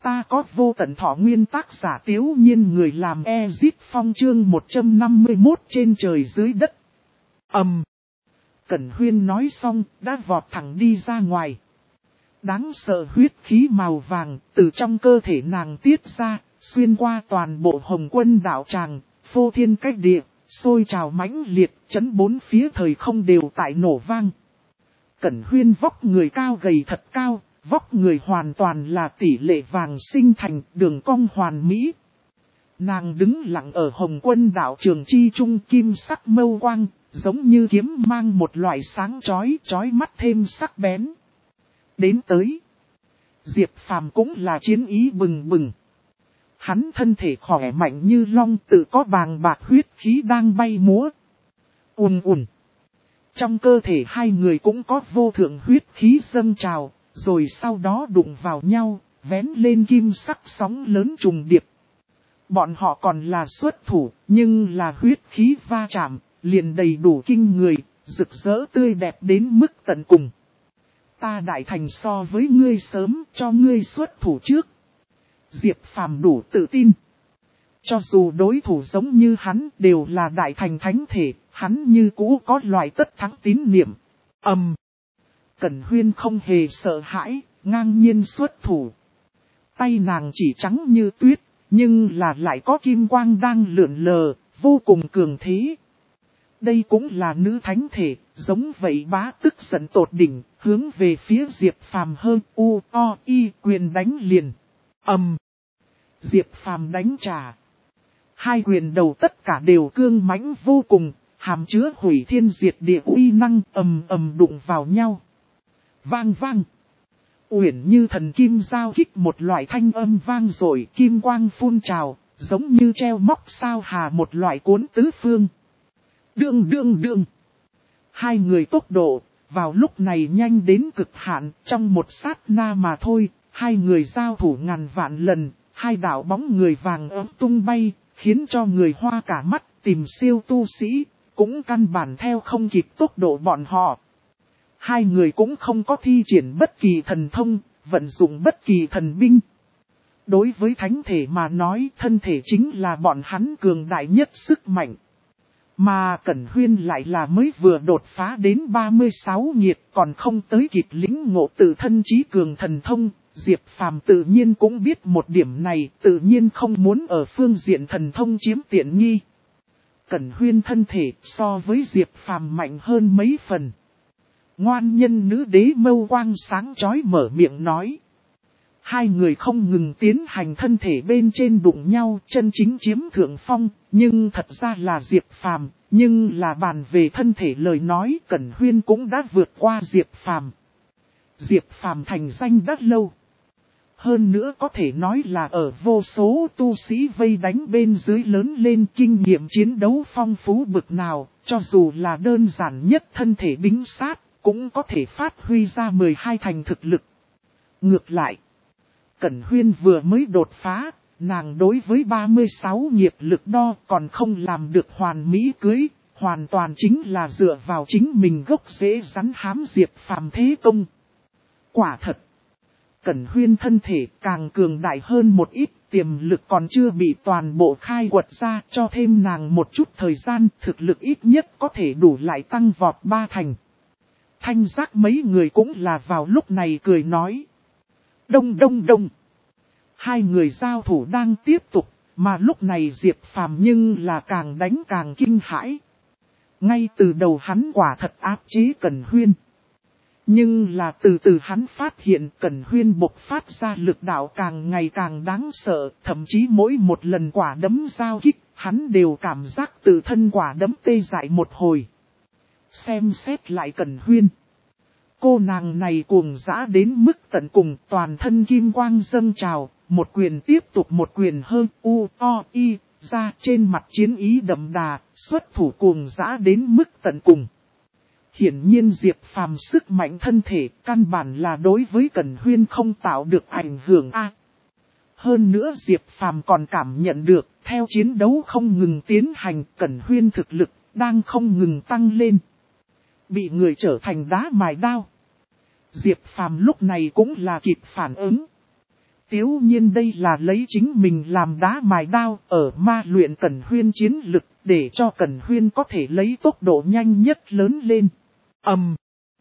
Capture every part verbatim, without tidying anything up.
Ta có vô tận thọ nguyên, tác giả Tiếu Nhiên, người làm Ezit Phong, chương một trăm năm mươi mốt trên trời dưới đất. Ầm. Um. Cẩn Huyên nói xong, đã vọt thẳng đi ra ngoài. Đáng sợ huyết khí màu vàng, từ trong cơ thể nàng tiết ra, xuyên qua toàn bộ Hồng Quân đạo tràng, phô thiên cách địa, sôi trào mãnh liệt, chấn bốn phía thời không đều tại nổ vang. Cẩn Huyên vóc người cao gầy thật cao, vóc người hoàn toàn là tỷ lệ vàng sinh thành, đường cong hoàn mỹ. Nàng đứng lặng ở Hồng Quân đạo trường chi trung, kim sắc mâu quang, giống như kiếm mang một loại sáng chói, chói mắt thêm sắc bén. Đến tới, Diệp Phàm cũng là chiến ý bừng bừng. Hắn thân thể khỏe mạnh như long, tự có bàng bạc huyết khí đang bay múa. Ùn ùn. Trong cơ thể hai người cũng có vô thượng huyết khí dâng trào, rồi sau đó đụng vào nhau, vén lên kim sắc sóng lớn trùng điệp. Bọn họ còn là xuất thủ, nhưng là huyết khí va chạm, liền đầy đủ kinh người, rực rỡ tươi đẹp đến mức tận cùng. Ta đại thành so với ngươi sớm, cho ngươi xuất thủ trước. Diệp Phàm đủ tự tin. Cho dù đối thủ giống như hắn đều là đại thành thánh thể, hắn như cũ có loại tất thắng tín niệm. Ầm. Um. Cẩn Huyên không hề sợ hãi, ngang nhiên xuất thủ. Tay nàng chỉ trắng như tuyết, nhưng là lại có kim quang đang lượn lờ, vô cùng cường thế. Đây cũng là nữ thánh thể, giống vậy bá tức giận tột đỉnh, hướng về phía Diệp Phàm hơn u o y quyền đánh liền. Ầm. Um. Diệp Phàm đánh trả. Hai quyền đầu tất cả đều cương mãnh vô cùng, hàm chứa hủy thiên diệt địa uy năng, ầm ầm đụng vào nhau. Vang vang. Uyển như thần kim giao kích một loại thanh âm vang rồi, kim quang phun trào, giống như treo móc sao hà một loại cuốn tứ phương. Đương đương đương. Hai người tốc độ, vào lúc này nhanh đến cực hạn, trong một sát na mà thôi, hai người giao thủ ngàn vạn lần, hai đạo bóng người vàng ấm tung bay, khiến cho người hoa cả mắt, tìm siêu tu sĩ, cũng căn bản theo không kịp tốc độ bọn họ. Hai người cũng không có thi triển bất kỳ thần thông, vận dụng bất kỳ thần binh. Đối với thánh thể mà nói, thân thể chính là bọn hắn cường đại nhất sức mạnh. Mà Cẩn Huyên lại là mới vừa đột phá đến ba mươi sáu nhiệt, còn không tới kịp lĩnh ngộ tự thân trí cường thần thông. Diệp Phàm tự nhiên cũng biết một điểm này, tự nhiên không muốn ở phương diện thần thông chiếm tiện nghi. Cẩn Huyên thân thể so với Diệp Phàm mạnh hơn mấy phần. Ngoan nhân nữ đế mâu quang sáng chói mở miệng nói. Hai người không ngừng tiến hành thân thể bên trên đụng nhau, chân chính chiếm thượng phong, nhưng thật ra là Diệp Phàm, nhưng là bàn về thân thể lời nói, Cẩn Huyên cũng đã vượt qua Diệp Phàm. Diệp Phàm thành danh đã lâu. Hơn nữa có thể nói là ở vô số tu sĩ vây đánh bên dưới lớn lên, kinh nghiệm chiến đấu phong phú bực nào, cho dù là đơn giản nhất thân thể bính sát, cũng có thể phát huy ra mười hai thành thực lực. Ngược lại, Cẩn Huyên vừa mới đột phá, nàng đối với ba mươi sáu nghiệp lực đo còn không làm được hoàn mỹ cưới, hoàn toàn chính là dựa vào chính mình gốc rễ rắn hám Diệp Phàm thế công. Quả thật, Cẩn Huyên thân thể càng cường đại hơn một ít, tiềm lực còn chưa bị toàn bộ khai quật ra, cho thêm nàng một chút thời gian, thực lực ít nhất có thể đủ lại tăng vọt ba thành. Thanh giác mấy người cũng là vào lúc này cười nói. Đông đông đông. Hai người giao thủ đang tiếp tục, mà lúc này Diệp Phàm nhưng là càng đánh càng kinh hãi. Ngay từ đầu hắn quả thật áp chế Cẩn Huyên. Nhưng là từ từ hắn phát hiện Cẩn Huyên bộc phát ra lực đạo càng ngày càng đáng sợ, thậm chí mỗi một lần quả đấm giao kích, hắn đều cảm giác tự thân quả đấm tê dại một hồi. Xem xét lại Cẩn Huyên. Cô nàng này cuồng dã đến mức tận cùng, toàn thân kim quang dâng trào, một quyền tiếp tục một quyền hơn u o y, ra trên mặt chiến ý đậm đà, xuất thủ cuồng dã đến mức tận cùng. Hiển nhiên Diệp Phàm sức mạnh thân thể căn bản là đối với Cẩn Huyên không tạo được ảnh hưởng a. Hơn nữa Diệp Phàm còn cảm nhận được, theo chiến đấu không ngừng tiến hành, Cẩn Huyên thực lực đang không ngừng tăng lên. Bị người trở thành đá mài đao. Diệp Phàm lúc này cũng là kịp phản ứng. Tiếu nhiên đây là lấy chính mình làm đá mài đao ở ma luyện Cẩn Huyên chiến lực để cho Cẩn Huyên có thể lấy tốc độ nhanh nhất lớn lên. Ầm.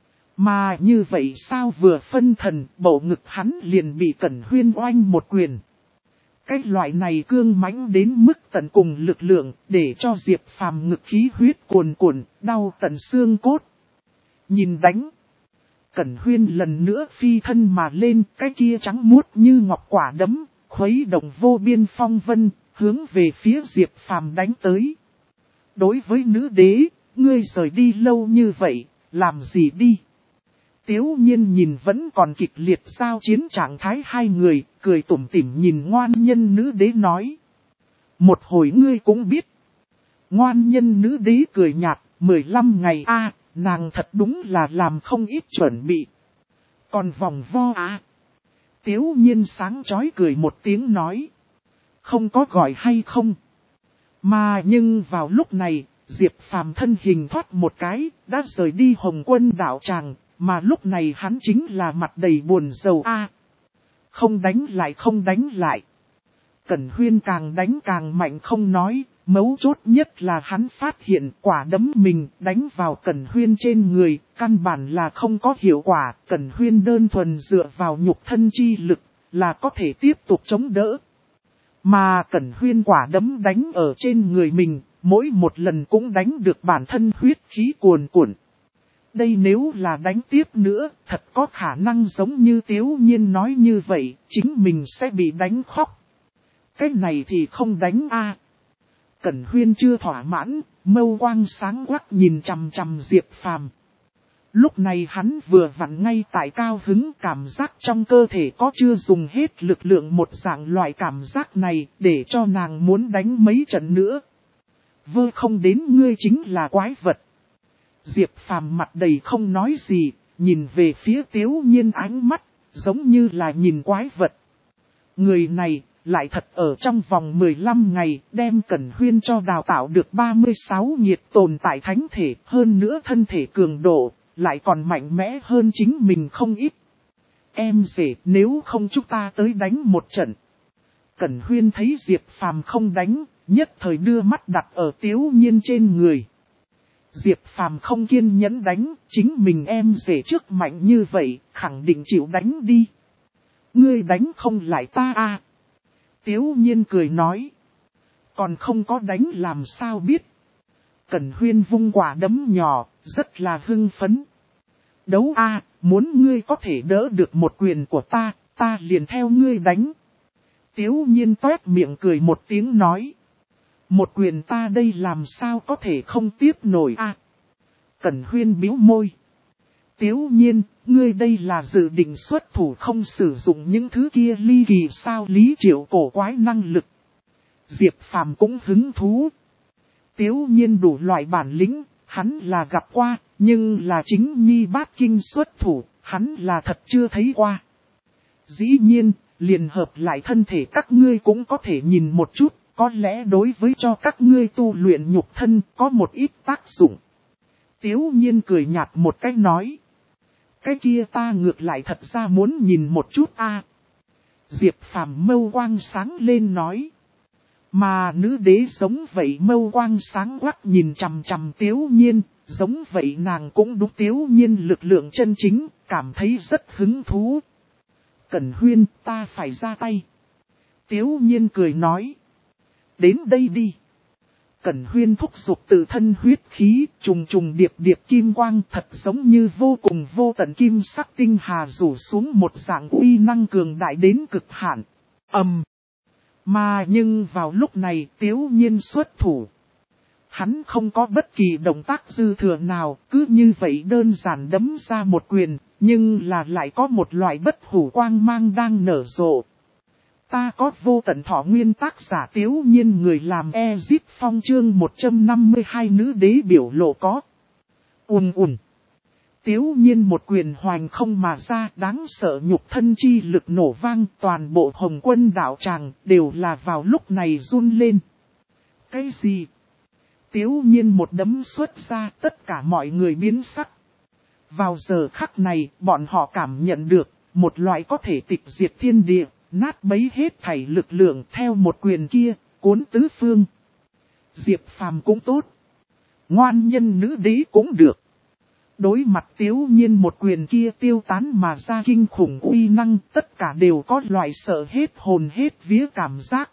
Mà như vậy sao vừa phân thần bầu ngực hắn liền bị Cẩn Huyên oanh một quyền. Cái loại này cương mãnh đến mức tận cùng lực lượng để cho Diệp Phàm ngực khí huyết cuồn cuộn, đau tận xương cốt. Nhìn đánh. Cẩn Huyên lần nữa phi thân mà lên, cái kia trắng muốt như ngọc quả đấm, khuấy động vô biên phong vân, hướng về phía Diệp Phàm đánh tới. Đối với nữ đế, ngươi rời đi lâu như vậy, làm gì đi? Tiếu nhiên nhìn vẫn còn kịch liệt giao chiến trạng thái hai người, cười tủm tỉm nhìn ngoan nhân nữ đế nói. Một hồi ngươi cũng biết. Ngoan nhân nữ đế cười nhạt, mười lăm ngày a nàng thật đúng là làm không ít chuẩn bị. Còn vòng vo à? Tiếu nhiên sáng chói cười một tiếng nói. Không có gọi hay không? Mà nhưng vào lúc này, Diệp Phàm thân hình thoát một cái, đã rời đi Hồng Quân đảo tràng, mà lúc này hắn chính là mặt đầy buồn rầu a. Không đánh lại không đánh lại. Cẩn Huyên càng đánh càng mạnh không nói, mấu chốt nhất là hắn phát hiện quả đấm mình đánh vào Cẩn Huyên trên người, căn bản là không có hiệu quả. Cẩn Huyên đơn thuần dựa vào nhục thân chi lực là có thể tiếp tục chống đỡ. Mà Cẩn Huyên quả đấm đánh ở trên người mình, mỗi một lần cũng đánh được bản thân huyết khí cuồn cuộn. Đây nếu là đánh tiếp nữa, thật có khả năng giống như Tiếu Nhiên nói như vậy, chính mình sẽ bị đánh khóc. Cái này thì không đánh a. Cẩn Huyên chưa thỏa mãn, mâu quang sáng quắc nhìn chằm chằm Diệp Phàm. Lúc này hắn vừa vặn ngay tại cao hứng, cảm giác trong cơ thể có chưa dùng hết lực lượng, một dạng loại cảm giác này để cho nàng muốn đánh mấy trận nữa. Vơ không đến ngươi chính là quái vật. Diệp Phàm mặt đầy không nói gì, nhìn về phía Tiếu Nhiên ánh mắt, giống như là nhìn quái vật. Người này lại thật ở trong vòng mười lăm ngày đem Cẩn Huyên cho đào tạo được ba mươi sáu nhiệt tồn tại thánh thể, hơn nữa thân thể cường độ, lại còn mạnh mẽ hơn chính mình không ít. Em rể, nếu không chúng ta tới đánh một trận. Cẩn Huyên thấy Diệp Phàm không đánh, nhất thời đưa mắt đặt ở Tiếu Nhiên trên người. Diệp Phàm không kiên nhẫn đánh, chính mình em rể trước mạnh như vậy, khẳng định chịu đánh đi. Ngươi đánh không lại ta à? Tiếu Nhiên cười nói. Còn không có đánh làm sao biết. Cẩn Huyên vung quả đấm nhỏ, rất là hưng phấn. Đấu a, muốn ngươi có thể đỡ được một quyền của ta, ta liền theo ngươi đánh. Tiếu Nhiên toét miệng cười một tiếng nói. Một quyền ta đây làm sao có thể không tiếp nổi a? Cẩn Huyên bĩu môi. Tiếu Nhiên, ngươi đây là dự định xuất thủ không sử dụng những thứ kia ly kỳ sao Lý Triệu cổ quái năng lực. Diệp Phàm cũng hứng thú. Tiếu Nhiên đủ loại bản lĩnh, hắn là gặp qua, nhưng là chính nhi bát kinh xuất thủ, hắn là thật chưa thấy qua. Dĩ nhiên, liền hợp lại thân thể các ngươi cũng có thể nhìn một chút, có lẽ đối với cho các ngươi tu luyện nhục thân có một ít tác dụng. Tiếu Nhiên cười nhạt một cái nói. Cái kia ta ngược lại thật ra muốn nhìn một chút a. Diệp Phàm mâu quang sáng lên nói. Mà nữ đế giống vậy mâu quang sáng quắc nhìn chằm chằm Tiếu Nhiên, giống vậy nàng cũng đúng Tiếu Nhiên lực lượng chân chính, cảm thấy rất hứng thú. Cẩn Huyên, ta phải ra tay. Tiếu Nhiên cười nói. Đến đây đi. Cẩn Huyên thúc giục tự thân huyết khí, trùng trùng điệp điệp kim quang thật giống như vô cùng vô tận kim sắc tinh hà rủ xuống một dạng uy năng cường đại đến cực hạn. Ầm. Um. Mà nhưng vào lúc này Tiếu Nhiên xuất thủ. Hắn không có bất kỳ động tác dư thừa nào, cứ như vậy đơn giản đấm ra một quyền, nhưng là lại có một loại bất hủ quang mang đang nở rộ. Ta có vô tận thọ nguyên tác giả Tiếu Nhiên người làm Ezip Phong chương một trăm năm mươi hai nữ đế biểu lộ có. Ùn ùn. Tiếu Nhiên một quyền hoành không mà ra, đáng sợ nhục thân chi lực nổ vang, toàn bộ Hồng Quân đảo tràng đều là vào lúc này run lên. Cái gì? Tiếu Nhiên một đấm xuất ra, tất cả mọi người biến sắc. Vào giờ khắc này, bọn họ cảm nhận được một loại có thể tịch diệt thiên địa, nát bấy hết thảy lực lượng theo một quyền kia, cuốn tứ phương. Diệp Phàm cũng tốt, ngoan nhân nữ đế cũng được. Đối mặt Tiếu Nhiên một quyền kia tiêu tán mà ra kinh khủng uy năng, tất cả đều có loại sợ hết hồn hết vía cảm giác.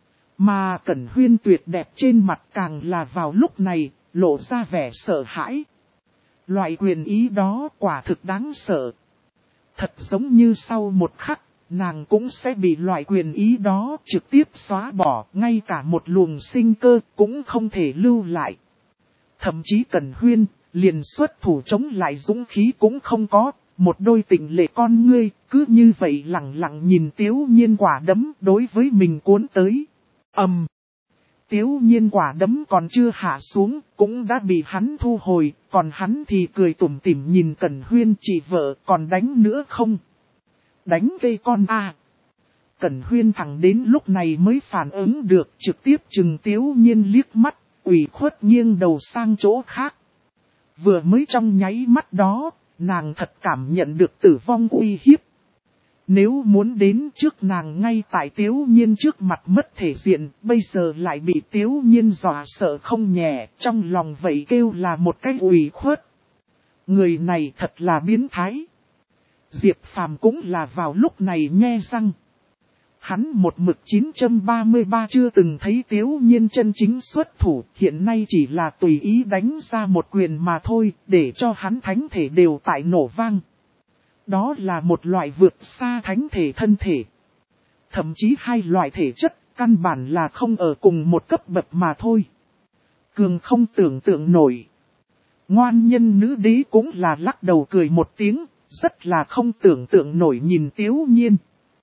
Mà Cẩn Huyên tuyệt đẹp trên mặt càng là vào lúc này, lộ ra vẻ sợ hãi. Loại quyền ý đó quả thực đáng sợ. Thật giống như sau một khắc, nàng cũng sẽ bị loại quyền ý đó trực tiếp xóa bỏ, ngay cả một luồng sinh cơ cũng không thể lưu lại. Thậm chí Cẩn Huyên, liền xuất thủ chống lại dũng khí cũng không có, một đôi tình lệ con ngươi, cứ như vậy lặng lặng nhìn Tiếu Nhiên quả đấm đối với mình cuốn tới. ầm, um, Tiếu Nhiên quả đấm còn chưa hạ xuống, cũng đã bị hắn thu hồi, còn hắn thì cười tủm tỉm nhìn Cẩn Huyên chị vợ còn đánh nữa không? Đánh cây con à. Cẩn Huyên thẳng đến lúc này mới phản ứng được, trực tiếp chừng Tiếu Nhiên liếc mắt, ủy khuất nghiêng đầu sang chỗ khác. Vừa mới trong nháy mắt đó, nàng thật cảm nhận được tử vong uy hiếp. Nếu muốn đến trước nàng ngay tại Tiếu Nhiên trước mặt mất thể diện, bây giờ lại bị Tiếu Nhiên dọa sợ không nhẹ, trong lòng vậy kêu là một cái ủy khuất. Người này thật là biến thái. Diệp Phàm cũng là vào lúc này nhe răng. Hắn một mực chín trăm ba mươi ba chưa từng thấy Tiếu Nhiên chân chính xuất thủ, hiện nay chỉ là tùy ý đánh ra một quyền mà thôi, để cho hắn thánh thể đều tại nổ vang. Đó là một loại vượt xa thánh thể thân thể. Thậm chí hai loại thể chất, căn bản là không ở cùng một cấp bậc mà thôi. Cường không tưởng tượng nổi. Ngoan nhân nữ đế cũng là lắc đầu cười một tiếng, rất là không tưởng tượng nổi nhìn Tiếu Nhiên.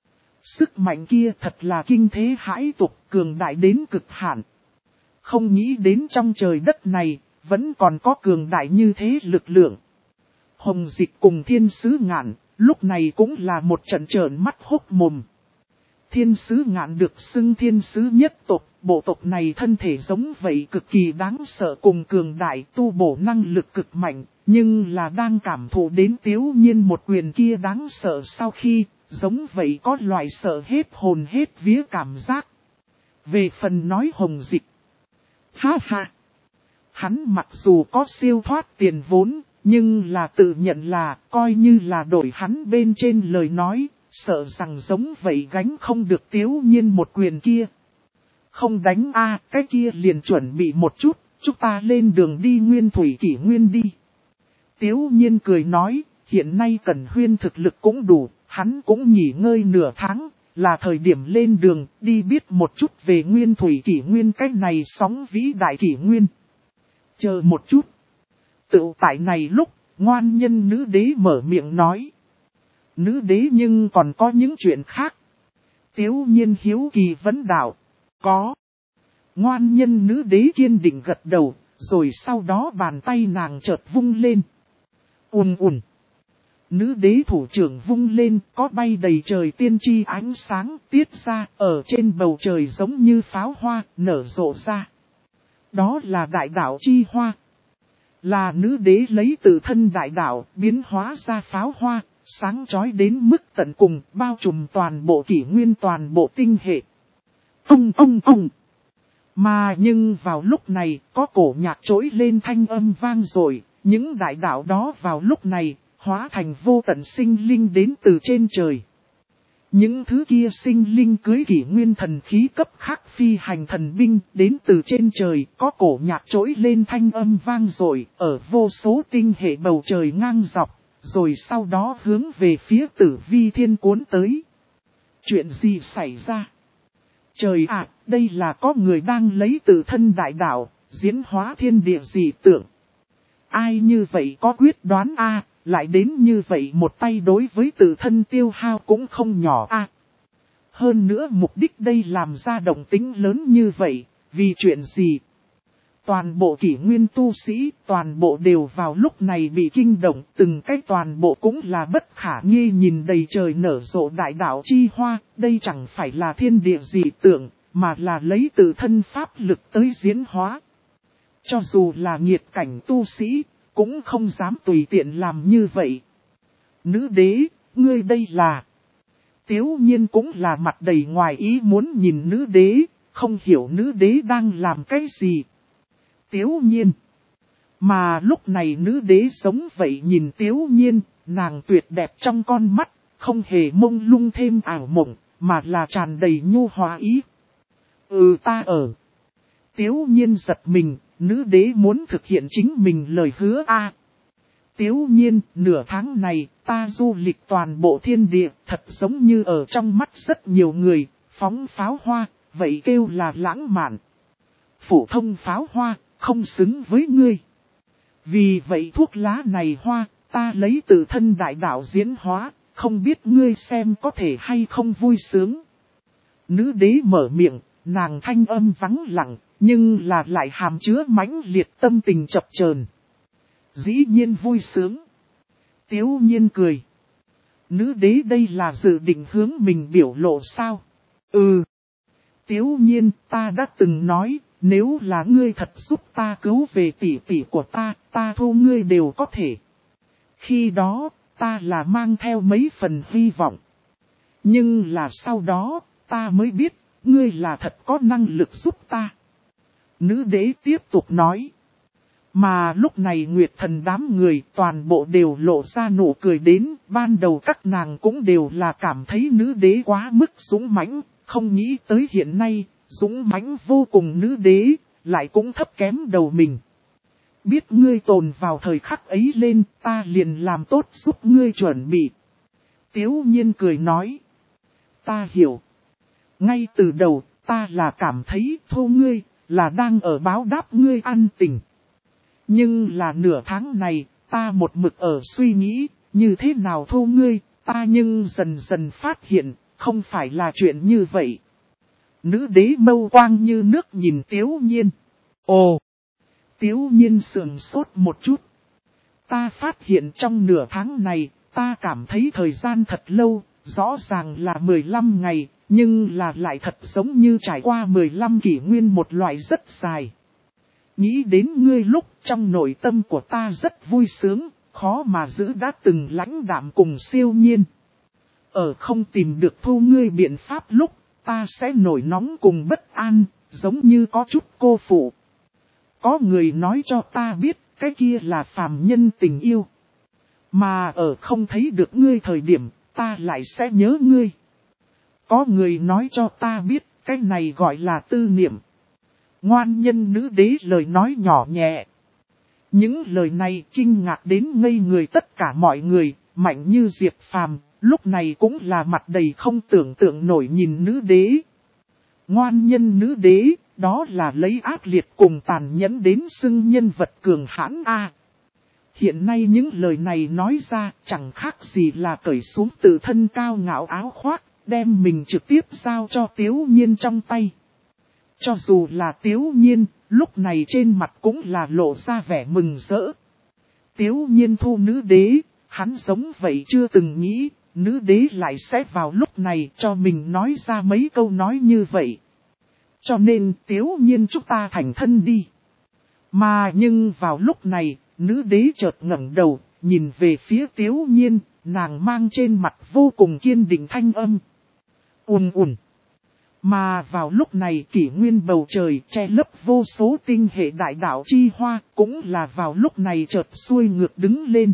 Sức mạnh kia thật là kinh thế hãi tục, cường đại đến cực hạn. Không nghĩ đến trong trời đất này, vẫn còn có cường đại như thế lực lượng. Hồng Dịch cùng Thiên Sứ Ngạn, lúc này cũng là một trận trợn mắt hốc mồm. Thiên Sứ Ngạn được xưng Thiên Sứ nhất tộc, bộ tộc này thân thể giống vậy cực kỳ đáng sợ cùng cường đại, tu bổ năng lực cực mạnh, nhưng là đang cảm thụ đến Tiếu Nhiên một quyền kia đáng sợ sau khi, giống vậy có loại sợ hết hồn hết vía cảm giác. Về phần nói Hồng Dịch, ha ha, hắn mặc dù có siêu thoát tiền vốn, nhưng là tự nhận là, coi như là đổi hắn bên trên lời nói, sợ rằng giống vậy gánh không được Tiếu Nhiên một quyền kia. Không đánh a, cái kia liền chuẩn bị một chút, chúng ta lên đường đi Nguyên Thủy Kỷ Nguyên đi. Tiếu Nhiên cười nói, hiện nay Cẩn Huyên thực lực cũng đủ, hắn cũng nghỉ ngơi nửa tháng, là thời điểm lên đường, đi biết một chút về Nguyên Thủy Kỷ Nguyên cách này sóng vĩ đại kỷ nguyên. Chờ một chút. Tự tại này lúc, ngoan nhân nữ đế mở miệng nói. Nữ đế nhưng còn có những chuyện khác. Tiếu Nhiên hiếu kỳ vấn đạo. Có. Ngoan nhân nữ đế kiên định gật đầu, rồi sau đó bàn tay nàng chợt vung lên. Ùn ùn. Nữ đế thủ trưởng vung lên, có bay đầy trời tiên tri ánh sáng tiết ra, ở trên bầu trời giống như pháo hoa, nở rộ ra. Đó là đại đạo chi hoa. Là nữ đế lấy từ thân đại đạo, biến hóa ra pháo hoa, sáng chói đến mức tận cùng, bao trùm toàn bộ kỷ nguyên toàn bộ tinh hệ. Ông ông ông. Mà nhưng vào lúc này, có cổ nhạc trỗi lên thanh âm vang rồi, những đại đạo đó vào lúc này, hóa thành vô tận sinh linh đến từ trên trời. Những thứ kia sinh linh cưới kỷ nguyên thần khí cấp khác phi hành thần binh đến từ trên trời, có cổ nhạc trỗi lên thanh âm vang rồi, ở vô số tinh hệ bầu trời ngang dọc, rồi sau đó hướng về phía Tử Vi Thiên cuốn tới. Chuyện gì xảy ra? Trời ạ, đây là có người đang lấy tự thân đại đạo, diễn hóa thiên địa dị tượng. Ai như vậy có quyết đoán a, lại đến như vậy một tay đối với tự thân tiêu hao cũng không nhỏ a. Hơn nữa mục đích đây làm ra động tính lớn như vậy, vì chuyện gì? Toàn bộ kỷ nguyên tu sĩ, toàn bộ đều vào lúc này bị kinh động, từng cái toàn bộ cũng là bất khả nghi nhìn đầy trời nở rộ đại đạo chi hoa, đây chẳng phải là thiên địa dị tượng, mà là lấy tự thân pháp lực tới diễn hóa. Cho dù là nghiệt cảnh tu sĩ, cũng không dám tùy tiện làm như vậy. Nữ đế, ngươi đây là... Tiếu nhiên cũng là mặt đầy ngoài ý muốn nhìn nữ đế, không hiểu nữ đế đang làm cái gì. Tiếu nhiên. Mà lúc này nữ đế sống vậy nhìn tiếu nhiên, nàng tuyệt đẹp trong con mắt, không hề mông lung thêm ảo mộng, mà là tràn đầy nhu hòa ý. Ừ ta ở. Tiếu nhiên giật mình, nữ đế muốn thực hiện chính mình lời hứa a. À, Tiếu nhiên, nửa tháng này, ta du lịch toàn bộ thiên địa, thật giống như ở trong mắt rất nhiều người, phóng pháo hoa, vậy kêu là lãng mạn. Phổ thông pháo hoa, không xứng với ngươi. Vì vậy thuốc lá này hoa, ta lấy từ thân đại đạo diễn hóa, không biết ngươi xem có thể hay không vui sướng. Nữ đế mở miệng, nàng thanh âm vắng lặng, nhưng là lại hàm chứa mãnh liệt tâm tình chập chờn. Dĩ nhiên vui sướng. Tiếu nhiên cười. Nữ đế đây là dự định hướng mình biểu lộ sao? Ừ. Tiếu nhiên, ta đã từng nói, nếu là ngươi thật giúp ta cứu về tỷ tỷ của ta, ta thu ngươi đều có thể. Khi đó, ta là mang theo mấy phần hy vọng. Nhưng là sau đó, ta mới biết, ngươi là thật có năng lực giúp ta. Nữ đế tiếp tục nói. Mà lúc này Nguyệt Thần đám người toàn bộ đều lộ ra nụ cười đến, ban đầu các nàng cũng đều là cảm thấy nữ đế quá mức dũng mãnh, không nghĩ tới hiện nay, dũng mãnh vô cùng nữ đế, lại cũng thấp kém đầu mình. Biết ngươi tồn vào thời khắc ấy lên, ta liền làm tốt giúp ngươi chuẩn bị. Tiếu nhiên cười nói. Ta hiểu. Ngay từ đầu, ta là cảm thấy thô ngươi, là đang ở báo đáp ngươi ăn tình. Nhưng là nửa tháng này, ta một mực ở suy nghĩ, như thế nào thô ngươi, ta nhưng dần dần phát hiện, không phải là chuyện như vậy. Nữ đế mâu quang như nước nhìn Tiếu nhiên. Ồ! Tiếu nhiên sườn sốt một chút. Ta phát hiện trong nửa tháng này, ta cảm thấy thời gian thật lâu, rõ ràng là mười lăm ngày, nhưng là lại thật giống như trải qua mười lăm kỷ nguyên một loại rất dài. Nghĩ đến ngươi lúc trong nội tâm của ta rất vui sướng, khó mà giữ đã từng lãnh đạm cùng siêu nhiên. Ở không tìm được thu ngươi biện pháp lúc, ta sẽ nổi nóng cùng bất an, giống như có chút cô phụ. Có người nói cho ta biết, cái kia là phàm nhân tình yêu. Mà ở không thấy được ngươi thời điểm, ta lại sẽ nhớ ngươi. Có người nói cho ta biết, cái này gọi là tư niệm. Ngoan nhân nữ đế lời nói nhỏ nhẹ. Những lời này kinh ngạc đến ngây người tất cả mọi người, mạnh như Diệp Phàm, lúc này cũng là mặt đầy không tưởng tượng nổi nhìn nữ đế. Ngoan nhân nữ đế, đó là lấy ác liệt cùng tàn nhẫn đến xưng nhân vật cường hãn a. Hiện nay những lời này nói ra chẳng khác gì là cởi xuống từ thân cao ngạo áo khoác, đem mình trực tiếp giao cho Tiếu nhiên trong tay. Cho dù là Tiếu nhiên, lúc này trên mặt cũng là lộ ra vẻ mừng rỡ. Tiếu nhiên thu nữ đế, hắn giống vậy chưa từng nghĩ, nữ đế lại sẽ vào lúc này cho mình nói ra mấy câu nói như vậy. Cho nên Tiếu nhiên chúng ta thành thân đi. Mà nhưng vào lúc này, nữ đế chợt ngẩng đầu, nhìn về phía Tiếu nhiên, nàng mang trên mặt vô cùng kiên định thanh âm. Ùn ùn. Mà vào lúc này kỷ nguyên bầu trời che lấp vô số tinh hệ đại đạo chi hoa, cũng là vào lúc này chợt xuôi ngược đứng lên.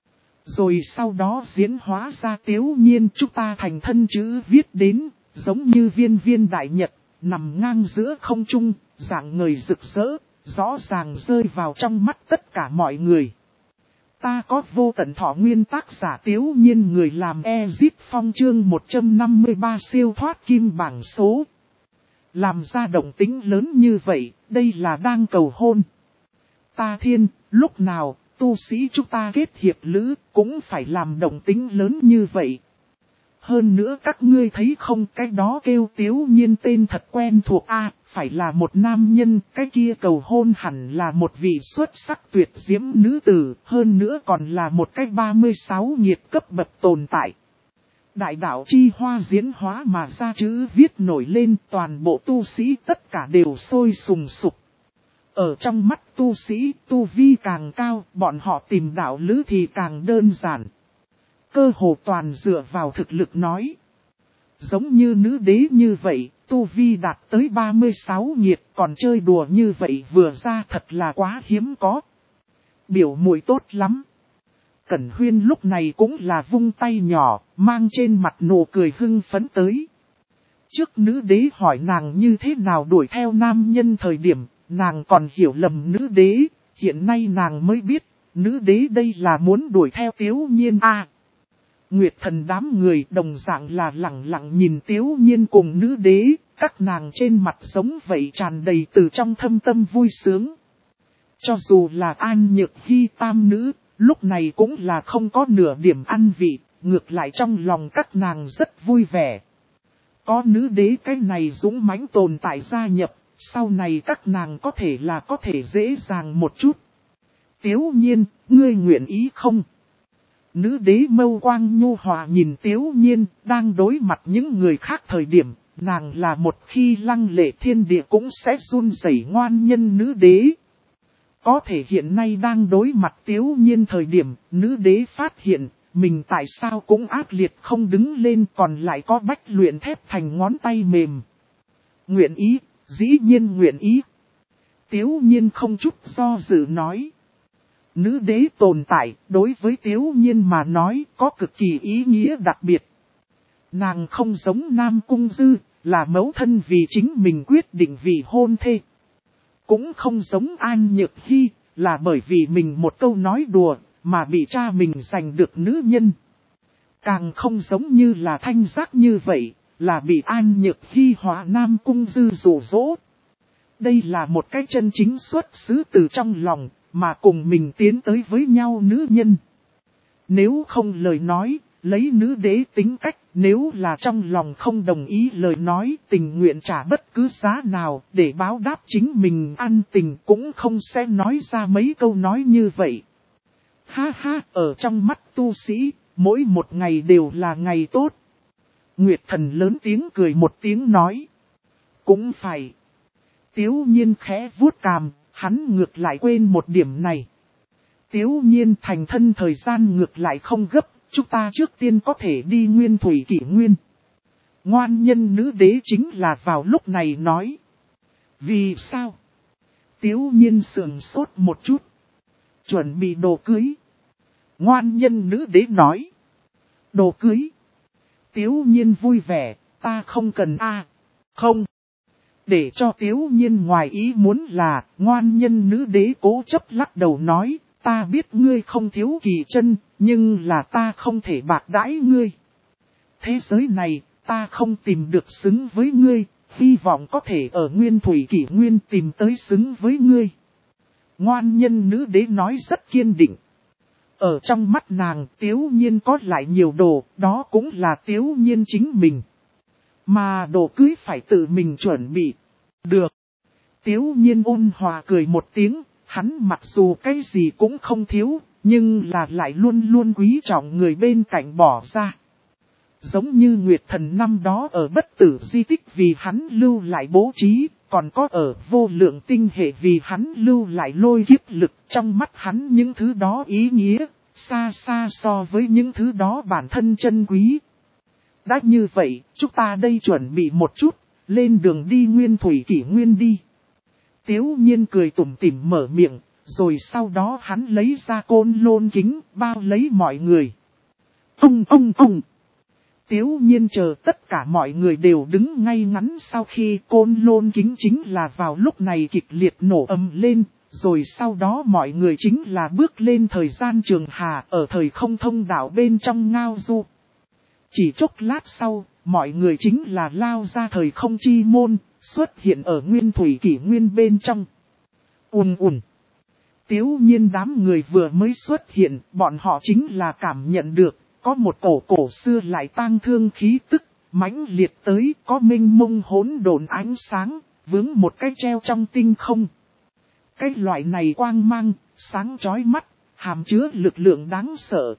Rồi sau đó diễn hóa ra Tiếu nhiên chúng ta thành thân chữ viết đến, giống như viên viên đại nhật, nằm ngang giữa không trung, dạng người rực rỡ, rõ ràng rơi vào trong mắt tất cả mọi người. Ta có vô tận thọ nguyên tác giả Tiếu nhiên người làm Exit Phong chương một trăm năm mươi ba siêu thoát kim bảng số. Làm ra động tính lớn như vậy, đây là đang cầu hôn. Ta thiên, lúc nào, tu sĩ chúng ta kết hiệp lữ, cũng phải làm động tính lớn như vậy. Hơn nữa các ngươi thấy không, cái đó kêu Tiếu nhiên tên thật quen thuộc a, à, phải là một nam nhân, cái kia cầu hôn hẳn là một vị xuất sắc tuyệt diễm nữ tử, hơn nữa còn là một cái ba mươi sáu nhiệt cấp bậc tồn tại. Đại đạo chi hoa diễn hóa mà ra chữ viết nổi lên, toàn bộ tu sĩ tất cả đều sôi sùng sục. Ở trong mắt tu sĩ, tu vi càng cao, bọn họ tìm đạo lữ thì càng đơn giản. Cơ hồ toàn dựa vào thực lực nói. Giống như nữ đế như vậy, tu vi đạt tới ba mươi sáu nhiệt còn chơi đùa như vậy vừa ra thật là quá hiếm có. Biểu muội tốt lắm. Cẩn Huyên lúc này cũng là vung tay nhỏ, mang trên mặt nụ cười hưng phấn tới. Trước nữ đế hỏi nàng như thế nào đuổi theo nam nhân thời điểm, nàng còn hiểu lầm nữ đế, hiện nay nàng mới biết, nữ đế đây là muốn đuổi theo Tiếu Nhiên a. À, Nguyệt Thần đám người đồng dạng là lặng lặng nhìn Tiếu Nhiên cùng nữ đế, các nàng trên mặt giống vậy tràn đầy từ trong thâm tâm vui sướng. Cho dù là An Nhược Hy tam nữ, lúc này cũng là không có nửa điểm ăn vị, ngược lại trong lòng các nàng rất vui vẻ. Có nữ đế cái này dũng mãnh tồn tại gia nhập, sau này các nàng có thể là có thể dễ dàng một chút. Tiếu Nhiên, ngươi nguyện ý không? Nữ đế mâu quang nhu hòa nhìn Tiếu Nhiên, đang đối mặt những người khác thời điểm, nàng là một khi lăng lệ thiên địa cũng sẽ run rẩy ngoan nhân nữ đế. Có thể hiện nay đang đối mặt Tiếu Nhiên thời điểm, nữ đế phát hiện, mình tại sao cũng ác liệt không đứng lên còn lại có bách luyện thép thành ngón tay mềm. Nguyện ý, dĩ nhiên nguyện ý. Tiếu Nhiên không chút do dự nói. Nữ đế tồn tại, đối với Tiếu Nhiên mà nói, có cực kỳ ý nghĩa đặc biệt. Nàng không giống Nam Cung Dư, là mẫu thân vì chính mình quyết định vì hôn thê. Cũng không giống An Nhược Hy, là bởi vì mình một câu nói đùa, mà bị cha mình giành được nữ nhân. Càng không giống như là Thanh Giác như vậy, là bị An Nhược Hy hóa Nam Cung Dư dụ dỗ. Đây là một cái chân chính xuất xứ từ trong lòng, mà cùng mình tiến tới với nhau nữ nhân. Nếu không lời nói, lấy nữ đế tính cách, nếu là trong lòng không đồng ý lời nói, tình nguyện trả bất cứ giá nào để báo đáp chính mình ăn tình cũng không sẽ nói ra mấy câu nói như vậy. Ha ha, ở trong mắt tu sĩ, mỗi một ngày đều là ngày tốt. Nguyệt Thần lớn tiếng cười một tiếng nói. Cũng phải. Tiếu Nhiên khẽ vuốt cằm, hắn ngược lại quên một điểm này. Tiếu Nhiên thành thân thời gian ngược lại không gấp, chúng ta trước tiên có thể đi Nguyên Thủy Kỷ Nguyên. Ngoan nhân nữ đế chính là vào lúc này nói. Vì sao? Tiếu Nhiên sườn sốt một chút. Chuẩn bị đồ cưới. Ngoan nhân nữ đế nói. Đồ cưới. Tiếu Nhiên vui vẻ, ta không cần a à. Không. Để cho Tiếu Nhiên ngoài ý muốn là, ngoan nhân nữ đế cố chấp lắc đầu nói, ta biết ngươi không thiếu kỳ chân, nhưng là ta không thể bạc đãi ngươi. Thế giới này, ta không tìm được xứng với ngươi, hy vọng có thể ở Nguyên Thủy Kỷ Nguyên tìm tới xứng với ngươi. Ngoan nhân nữ đế nói rất kiên định. Ở trong mắt nàng, Tiếu Nhiên có lại nhiều đồ, đó cũng là Tiếu Nhiên chính mình. Mà đồ cưới phải tự mình chuẩn bị. Được. Tiếu Nhiên ôn hòa cười một tiếng, hắn mặc dù cái gì cũng không thiếu, nhưng là lại luôn luôn quý trọng người bên cạnh bỏ ra. Giống như Nguyệt Thần năm đó ở bất tử di tích vì hắn lưu lại bố trí, còn có ở vô lượng tinh hệ vì hắn lưu lại lôi kiếp lực, trong mắt hắn những thứ đó ý nghĩa, xa xa so với những thứ đó bản thân chân quý. Đã như vậy, chúng ta đây chuẩn bị một chút, lên đường đi Nguyên Thủy Kỷ Nguyên đi. Tiếu Nhiên cười tủm tỉm mở miệng, rồi sau đó hắn lấy ra côn lôn kính, bao lấy mọi người. Ông ông ông! Tiếu Nhiên chờ tất cả mọi người đều đứng ngay ngắn sau khi côn lôn kính chính là vào lúc này kịch liệt nổ ầm lên, rồi sau đó mọi người chính là bước lên thời gian trường hà ở thời không thông đạo bên trong ngao du. Chỉ chốc lát sau, mọi người chính là lao ra thời không chi môn, xuất hiện ở Nguyên Thủy Kỷ Nguyên bên trong. Ùn ùn. Tiếu Nhiên đám người vừa mới xuất hiện, bọn họ chính là cảm nhận được, có một cổ cổ xưa lại tang thương khí tức, mãnh liệt tới, có minh mông hỗn độn ánh sáng, vướng một cái treo trong tinh không. Cái loại này quang mang, sáng chói mắt, hàm chứa lực lượng đáng sợ.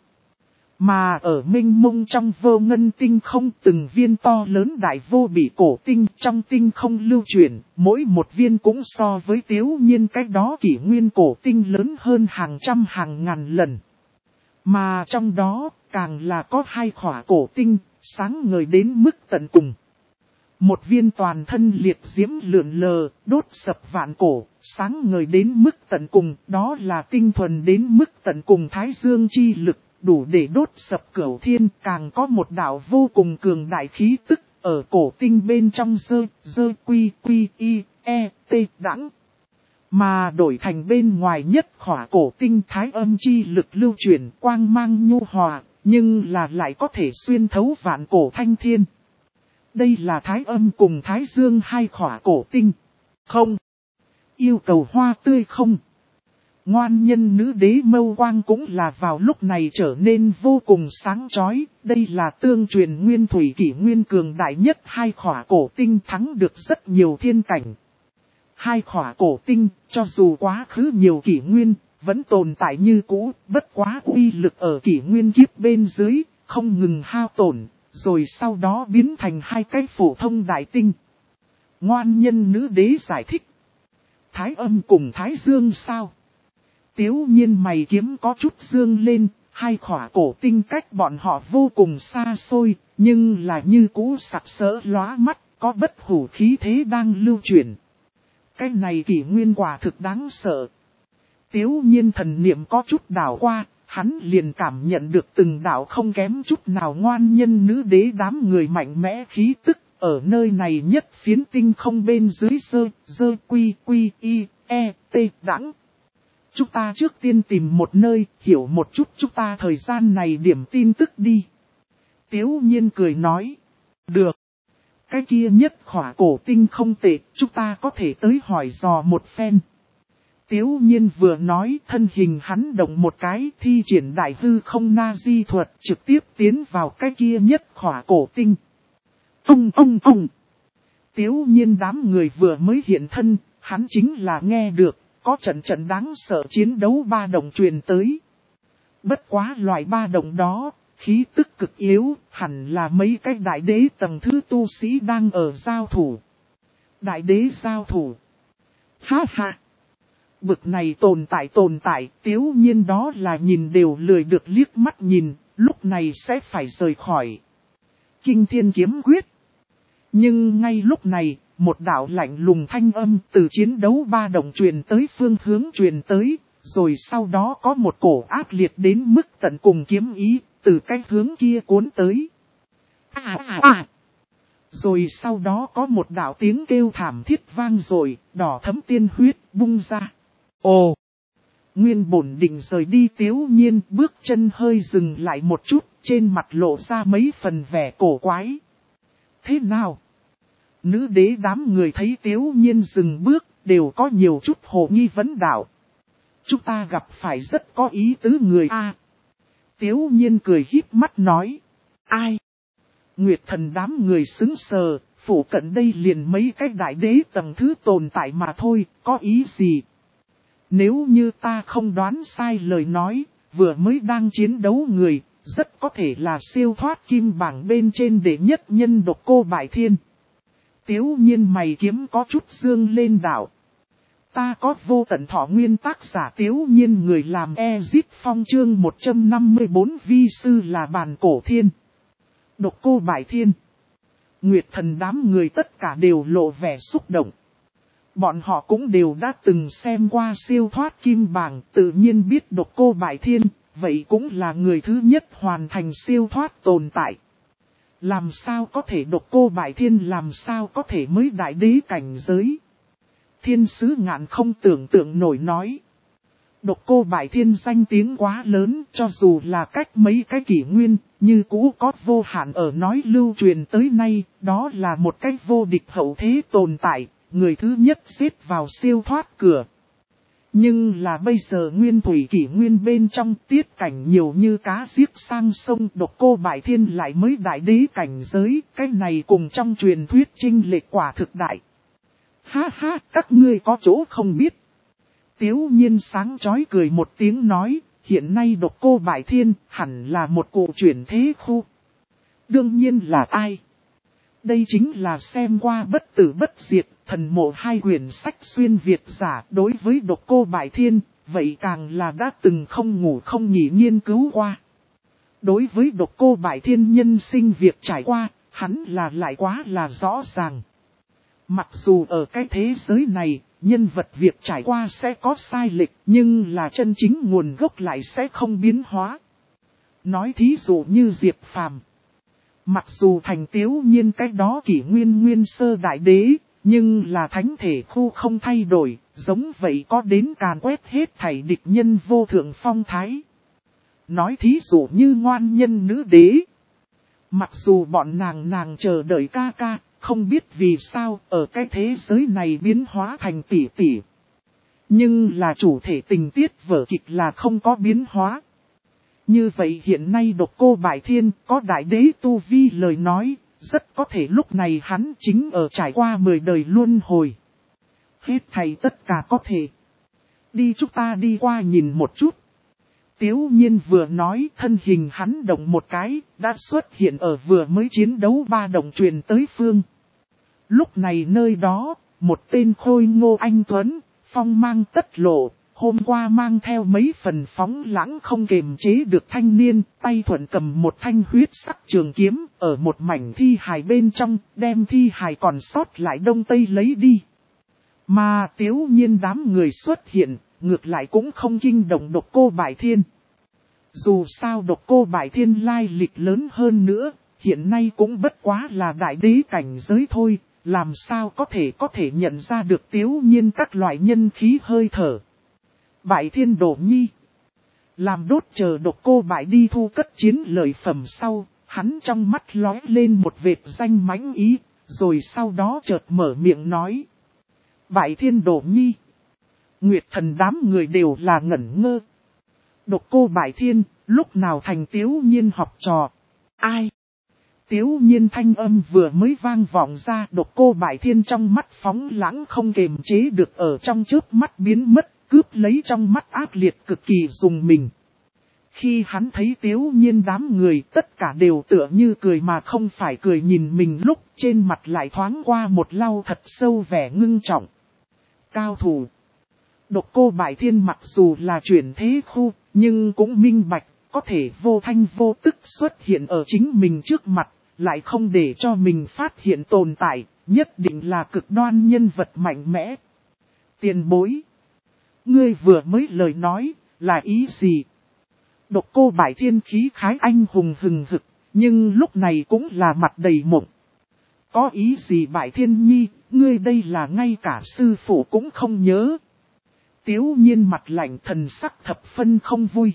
Mà ở minh mông trong vô ngân tinh không từng viên to lớn đại vô bị cổ tinh trong tinh không lưu chuyển, mỗi một viên cũng so với Tiếu Nhiên cách đó kỷ nguyên cổ tinh lớn hơn hàng trăm hàng ngàn lần. Mà trong đó, càng là có hai khỏa cổ tinh, sáng ngời đến mức tận cùng. Một viên toàn thân liệt diễm lượn lờ, đốt sập vạn cổ, sáng ngời đến mức tận cùng, đó là tinh thuần đến mức tận cùng thái dương chi lực, đủ để đốt sập cửu thiên, càng có một đạo vô cùng cường đại khí tức, ở cổ tinh bên trong dơ, dơ quy quy y, e, t, đãng. Mà đổi thành bên ngoài nhất khỏa cổ tinh thái âm chi lực lưu chuyển quang mang nhu hòa, nhưng là lại có thể xuyên thấu vạn cổ thanh thiên. Đây là thái âm cùng thái dương hai khỏa cổ tinh. Không. Yêu cầu hoa tươi không. Ngoan nhân nữ đế mâu quang cũng là vào lúc này trở nên vô cùng sáng chói. Đây là tương truyền nguyên thủy kỷ nguyên cường đại nhất hai khỏa cổ tinh thắng được rất nhiều thiên cảnh. Hai khỏa cổ tinh, cho dù quá khứ nhiều kỷ nguyên, vẫn tồn tại như cũ, bất quá uy lực ở kỷ nguyên kiếp bên dưới, không ngừng hao tổn, rồi sau đó biến thành hai cái phổ thông đại tinh. Ngoan nhân nữ đế giải thích. Thái âm cùng thái dương sao? Tiếu nhiên mày kiếm có chút dương lên, hai khỏa cổ tinh cách bọn họ vô cùng xa xôi, nhưng là như cũ sặc sỡ lóa mắt, có bất hủ khí thế đang lưu chuyển. Cái này kỷ nguyên quả thực đáng sợ. Tiếu nhiên thần niệm có chút đảo qua, hắn liền cảm nhận được từng đảo không kém chút nào ngoan nhân nữ đế đám người mạnh mẽ khí tức, ở nơi này nhất phiến tinh không bên dưới sơ, dơ quy quy y, e, t, đãng. Chúng ta trước tiên tìm một nơi, hiểu một chút chúng ta thời gian này điểm tin tức đi. Tiếu nhiên cười nói. Được. Cái kia nhất khỏa cổ tinh không tệ, chúng ta có thể tới hỏi dò một phen. Tiếu nhiên vừa nói thân hình hắn động một cái thi triển đại hư không na di thuật trực tiếp tiến vào cái kia nhất khỏa cổ tinh. Ông ông ông. Tiếu nhiên đám người vừa mới hiện thân, hắn chính là nghe được, có trận trận đáng sợ chiến đấu ba đồng truyền tới. Bất quá loại ba đồng đó, khí tức cực yếu, hẳn là mấy cái đại đế tầng thứ tu sĩ đang ở giao thủ. Đại đế giao thủ. Ha ha. Bực này tồn tại tồn tại, tiếu nhiên đó là nhìn đều lười được liếc mắt nhìn, lúc này sẽ phải rời khỏi. Kinh thiên kiếm quyết. Nhưng ngay lúc này, một đạo lạnh lùng thanh âm từ chiến đấu ba đồng truyền tới phương hướng truyền tới, rồi sau đó có một cổ ác liệt đến mức tận cùng kiếm ý, từ cái hướng kia cuốn tới. À à à. Rồi sau đó có một đạo tiếng kêu thảm thiết vang rồi, đỏ thấm tiên huyết bung ra. Ồ! Nguyên bổn định rời đi tiếu nhiên bước chân hơi dừng lại một chút, trên mặt lộ ra mấy phần vẻ cổ quái. Thế nào? Nữ đế đám người thấy tiếu nhiên dừng bước, đều có nhiều chút hồ nghi vấn đạo. Chúng ta gặp phải rất có ý tứ người A. Tiếu nhiên cười híp mắt nói. Ai? Nguyệt thần đám người xứng sờ, phủ cận đây liền mấy cái đại đế tầng thứ tồn tại mà thôi, có ý gì? Nếu như ta không đoán sai lời nói, vừa mới đang chiến đấu người, rất có thể là siêu thoát kim bảng bên trên đệ nhất nhân Độc Cô Bại Thiên. Tiếu nhiên mày kiếm có chút dương lên đảo. Ta có vô tận thọ nguyên tác giả tiếu nhiên người làm Ezit Phong chương một trăm năm mươi bốn vi sư là bàn cổ thiên. Độc Cô Bại Thiên. Nguyệt thần đám người tất cả đều lộ vẻ xúc động. Bọn họ cũng đều đã từng xem qua siêu thoát kim bảng, tự nhiên biết Độc Cô Bại Thiên, vậy cũng là người thứ nhất hoàn thành siêu thoát tồn tại. Làm sao có thể Độc Cô Bại Thiên làm sao có thể mới đại đế cảnh giới? Thiên sứ ngạn không tưởng tượng nổi nói. Độc Cô Bại Thiên danh tiếng quá lớn, cho dù là cách mấy cái kỷ nguyên, như cũ có vô hạn ở nói lưu truyền tới nay, đó là một cách vô địch hậu thế tồn tại, người thứ nhất xếp vào siêu thoát cửa. Nhưng là bây giờ nguyên thủy kỷ nguyên bên trong tiết cảnh nhiều như cá giết sang sông, Độc Cô Bại Thiên lại mới đại đế cảnh giới, cái này cùng trong truyền thuyết chênh lệch quả thực đại. Ha ha, các ngươi có chỗ không biết. Tiếu nhiên sáng chói cười một tiếng nói, hiện nay Độc Cô Bại Thiên hẳn là một cụ chuyển thế khu. Đương nhiên là ai? Đây chính là xem qua Bất Tử Bất Diệt, Thần Mộ hai quyển sách xuyên Việt giả đối với Độc Cô Bại Thiên, vậy càng là đã từng không ngủ không nghỉ nghiên cứu qua. Đối với Độc Cô Bại Thiên nhân sinh việc trải qua, hắn là lại quá là rõ ràng. Mặc dù ở cái thế giới này, nhân vật việc trải qua sẽ có sai lệch, nhưng là chân chính nguồn gốc lại sẽ không biến hóa. Nói thí dụ như Diệp Phàm. Mặc dù thành Tiếu Nhiên cái đó kỷ nguyên nguyên sơ đại đế, nhưng là thánh thể khu không thay đổi, giống vậy có đến càn quét hết thảy địch nhân vô thượng phong thái. Nói thí dụ như ngoan nhân nữ đế. Mặc dù bọn nàng nàng chờ đợi ca ca, không biết vì sao ở cái thế giới này biến hóa thành tỷ tỷ. Nhưng là chủ thể tình tiết vở kịch là không có biến hóa. Như vậy hiện nay Độc Cô Bại Thiên có đại đế tu vi lời nói, rất có thể lúc này hắn chính ở trải qua mười đời luân hồi. Hết thầy tất cả có thể. Đi chúng ta đi qua nhìn một chút. Tiếu Nhiên vừa nói thân hình hắn động một cái, đã xuất hiện ở vừa mới chiến đấu ba đồng truyền tới phương. Lúc này nơi đó, một tên khôi ngô anh tuấn, phong mang tất lộ, hôm qua mang theo mấy phần phóng lãng không kềm chế được thanh niên, tay thuận cầm một thanh huyết sắc trường kiếm, ở một mảnh thi hài bên trong, đem thi hài còn sót lại đông tây lấy đi. Mà Tiếu Nhiên đám người xuất hiện, ngược lại cũng không kinh động Độc Cô Bại Thiên. Dù sao Độc Cô Bại Thiên lai lịch lớn hơn nữa, hiện nay cũng bất quá là đại đế cảnh giới thôi, làm sao có thể có thể nhận ra được Tiếu Nhiên các loại nhân khí hơi thở. Bại Thiên Đổ Nhi. Làm đốt chờ Độc Cô Bại đi thu cất chiến lợi phẩm sau, hắn trong mắt lóe lên một vệt danh mãnh ý, rồi sau đó chợt mở miệng nói. Bại Thiên Đổ Nhi. Nguyệt Thần đám người đều là ngẩn ngơ. Độc Cô Bại Thiên, lúc nào thành Tiếu Nhiên học trò? Ai? Tiếu Nhiên thanh âm vừa mới vang vọng ra, Độc Cô Bại Thiên trong mắt phóng lãng không kềm chế được ở trong chớp mắt biến mất, cướp lấy trong mắt ác liệt cực kỳ dùng mình. Khi hắn thấy Tiếu Nhiên đám người tất cả đều tựa như cười mà không phải cười nhìn mình lúc trên mặt lại thoáng qua một lau thật sâu vẻ ngưng trọng. Cao thủ. Độc Cô Bại Thiên mặc dù là chuyển thế khu, nhưng cũng minh bạch, có thể vô thanh vô tức xuất hiện ở chính mình trước mặt, lại không để cho mình phát hiện tồn tại, nhất định là cực đoan nhân vật mạnh mẽ. Tiền bối. Ngươi vừa mới lời nói, là ý gì? Độc Cô Bại Thiên khí khái anh hùng hừng hực, nhưng lúc này cũng là mặt đầy mộng. Có ý gì Bại Thiên Nhi, ngươi đây là ngay cả sư phụ cũng không nhớ. Tiếu Nhiên mặt lạnh thần sắc thập phân không vui.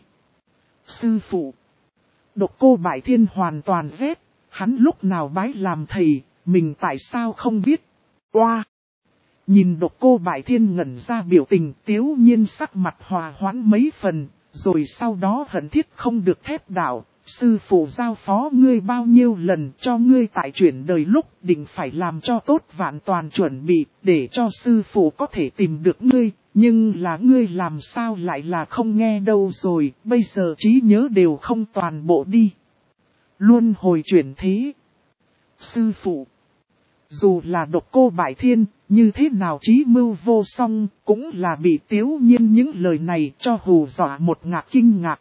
Sư phụ. Độc Cô Bại Thiên hoàn toàn ghét, hắn lúc nào bái làm thầy, mình tại sao không biết. Oa. Nhìn Độc Cô Bại Thiên ngẩn ra biểu tình, Tiếu Nhiên sắc mặt hòa hoãn mấy phần, rồi sau đó hận thiết không được thép đạo. Sư phụ giao phó ngươi bao nhiêu lần cho ngươi tại chuyển đời lúc định phải làm cho tốt vạn toàn chuẩn bị để cho sư phụ có thể tìm được ngươi. Nhưng là ngươi làm sao lại là không nghe đâu rồi, bây giờ trí nhớ đều không toàn bộ đi. Luôn hồi chuyển thế. Sư phụ. Dù là Độc Cô Bại Thiên, như thế nào trí mưu vô song, cũng là bị Tiếu Nhiên những lời này cho hù dọa một ngạc kinh ngạc.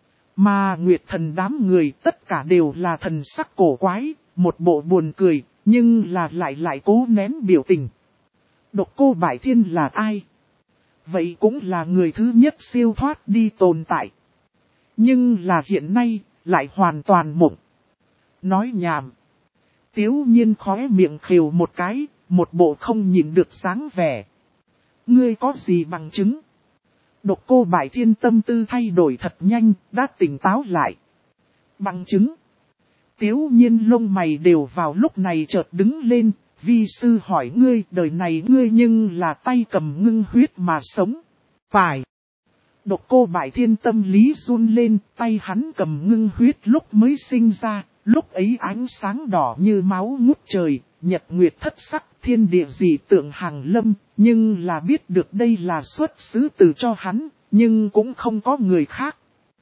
Mà Nguyệt Thần đám người tất cả đều là thần sắc cổ quái, một bộ buồn cười, nhưng là lại lại cố nén biểu tình. Độc Cô Bại Thiên là ai? Vậy cũng là người thứ nhất siêu thoát đi tồn tại. Nhưng là hiện nay, lại hoàn toàn mộng. Nói nhảm. Tiếu Nhiên khóe miệng khều một cái, một bộ không nhìn được sáng vẻ. Ngươi có gì bằng chứng? Độc Cô Bại Thiên tâm tư thay đổi thật nhanh, đã tỉnh táo lại. Bằng chứng. Tiếu Nhiên lông mày đều vào lúc này chợt đứng lên, vi sư hỏi ngươi, đời này ngươi nhưng là tay cầm ngưng huyết mà sống. Phải. Độc Cô Bại Thiên tâm lý run lên, tay hắn cầm ngưng huyết lúc mới sinh ra, lúc ấy ánh sáng đỏ như máu ngút trời, nhật nguyệt thất sắc, thiên địa dị tượng hàng lâm, nhưng là biết được đây là xuất xứ từ cho hắn, nhưng cũng không có người khác.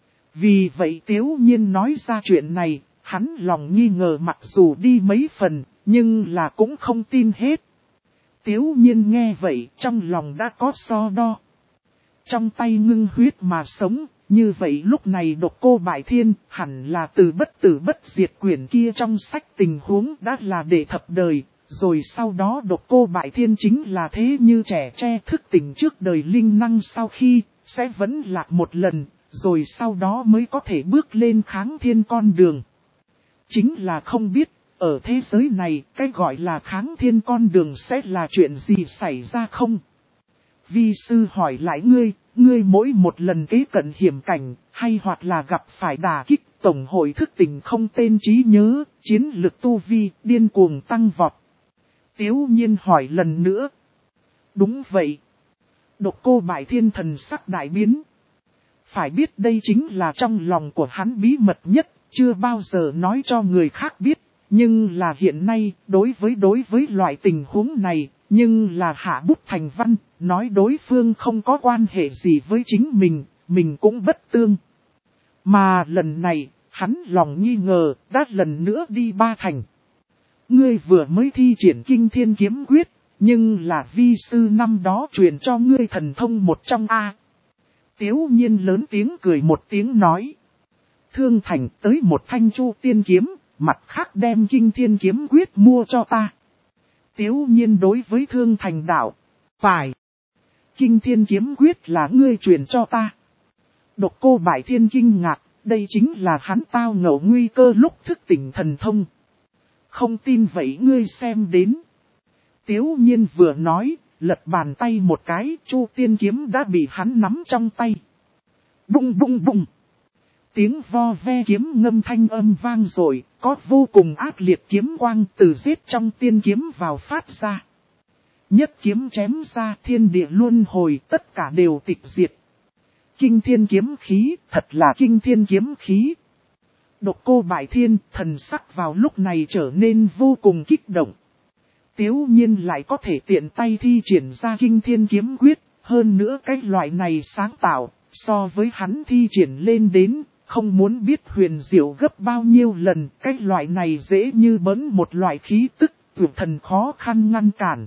Vì vậy Tiếu Nhiên nói ra chuyện này, hắn lòng nghi ngờ mặc dù đi mấy phần, nhưng là cũng không tin hết. Tiếu Nhiên nghe vậy trong lòng đã có so đo. Trong tay ngưng huyết mà sống, Như vậy lúc này Độc Cô Bại Thiên hẳn là từ bất tử bất diệt quyển kia trong sách tình huống đã là đệ thập đời, rồi sau đó Độc Cô Bại Thiên chính là thế như trẻ tre thức tỉnh trước đời linh năng sau khi sẽ vẫn lạc một lần, rồi sau đó mới có thể bước lên kháng thiên con đường. Chính là không biết, ở thế giới này, cái gọi là kháng thiên con đường sẽ là chuyện gì xảy ra không? Vi sư hỏi lại ngươi, ngươi mỗi một lần kế cận hiểm cảnh, hay hoặc là gặp phải đả kích, tổng hội thức tỉnh không tên trí nhớ, chiến lực tu vi, điên cuồng tăng vọt. Tiếu Nhiên hỏi lần nữa. Đúng vậy. Độc Cô Bại Thiên thần sắc đại biến. Phải biết đây chính là trong lòng của hắn bí mật nhất, chưa bao giờ nói cho người khác biết. Nhưng là hiện nay, đối với đối với loại tình huống này, nhưng là hạ bút thành văn, nói đối phương không có quan hệ gì với chính mình, mình cũng bất tương. Mà lần này, hắn lòng nghi ngờ, đã lần nữa đi ba thành. Ngươi vừa mới thi triển kinh thiên kiếm quyết, nhưng là vi sư năm đó truyền cho ngươi thần thông một trong A. Tiếu Nhiên lớn tiếng cười một tiếng nói. Thương Thành tới một thanh chu tiên kiếm, mặt khác đem kinh thiên kiếm quyết mua cho ta. Tiếu Nhiên đối với Thương Thành đạo. Phải. Kinh thiên kiếm quyết là ngươi truyền cho ta. Độc Cô Bại Thiên kinh ngạc, đây chính là hắn tao ngộ nguy cơ lúc thức tỉnh thần thông. Không tin vậy ngươi xem đến. Tiếu Nhiên vừa nói, lật bàn tay một cái, chu tiên kiếm đã bị hắn nắm trong tay. Bung bung bung. Tiếng vo ve kiếm ngâm thanh âm vang rồi, có vô cùng ác liệt kiếm quang từ giết trong tiên kiếm vào phát ra. Nhất kiếm chém ra thiên địa luân hồi, tất cả đều tịch diệt. Kinh thiên kiếm khí, thật là kinh thiên kiếm khí. Độc Cô Bại Thiên, thần sắc vào lúc này trở nên vô cùng kích động. Tiếu Nhiên lại có thể tiện tay thi triển ra kinh thiên kiếm quyết, hơn nữa cái loại này sáng tạo, so với hắn thi triển lên đến, không muốn biết huyền diệu gấp bao nhiêu lần, cái loại này dễ như bỡn một loại khí tức, vượt thần khó khăn ngăn cản.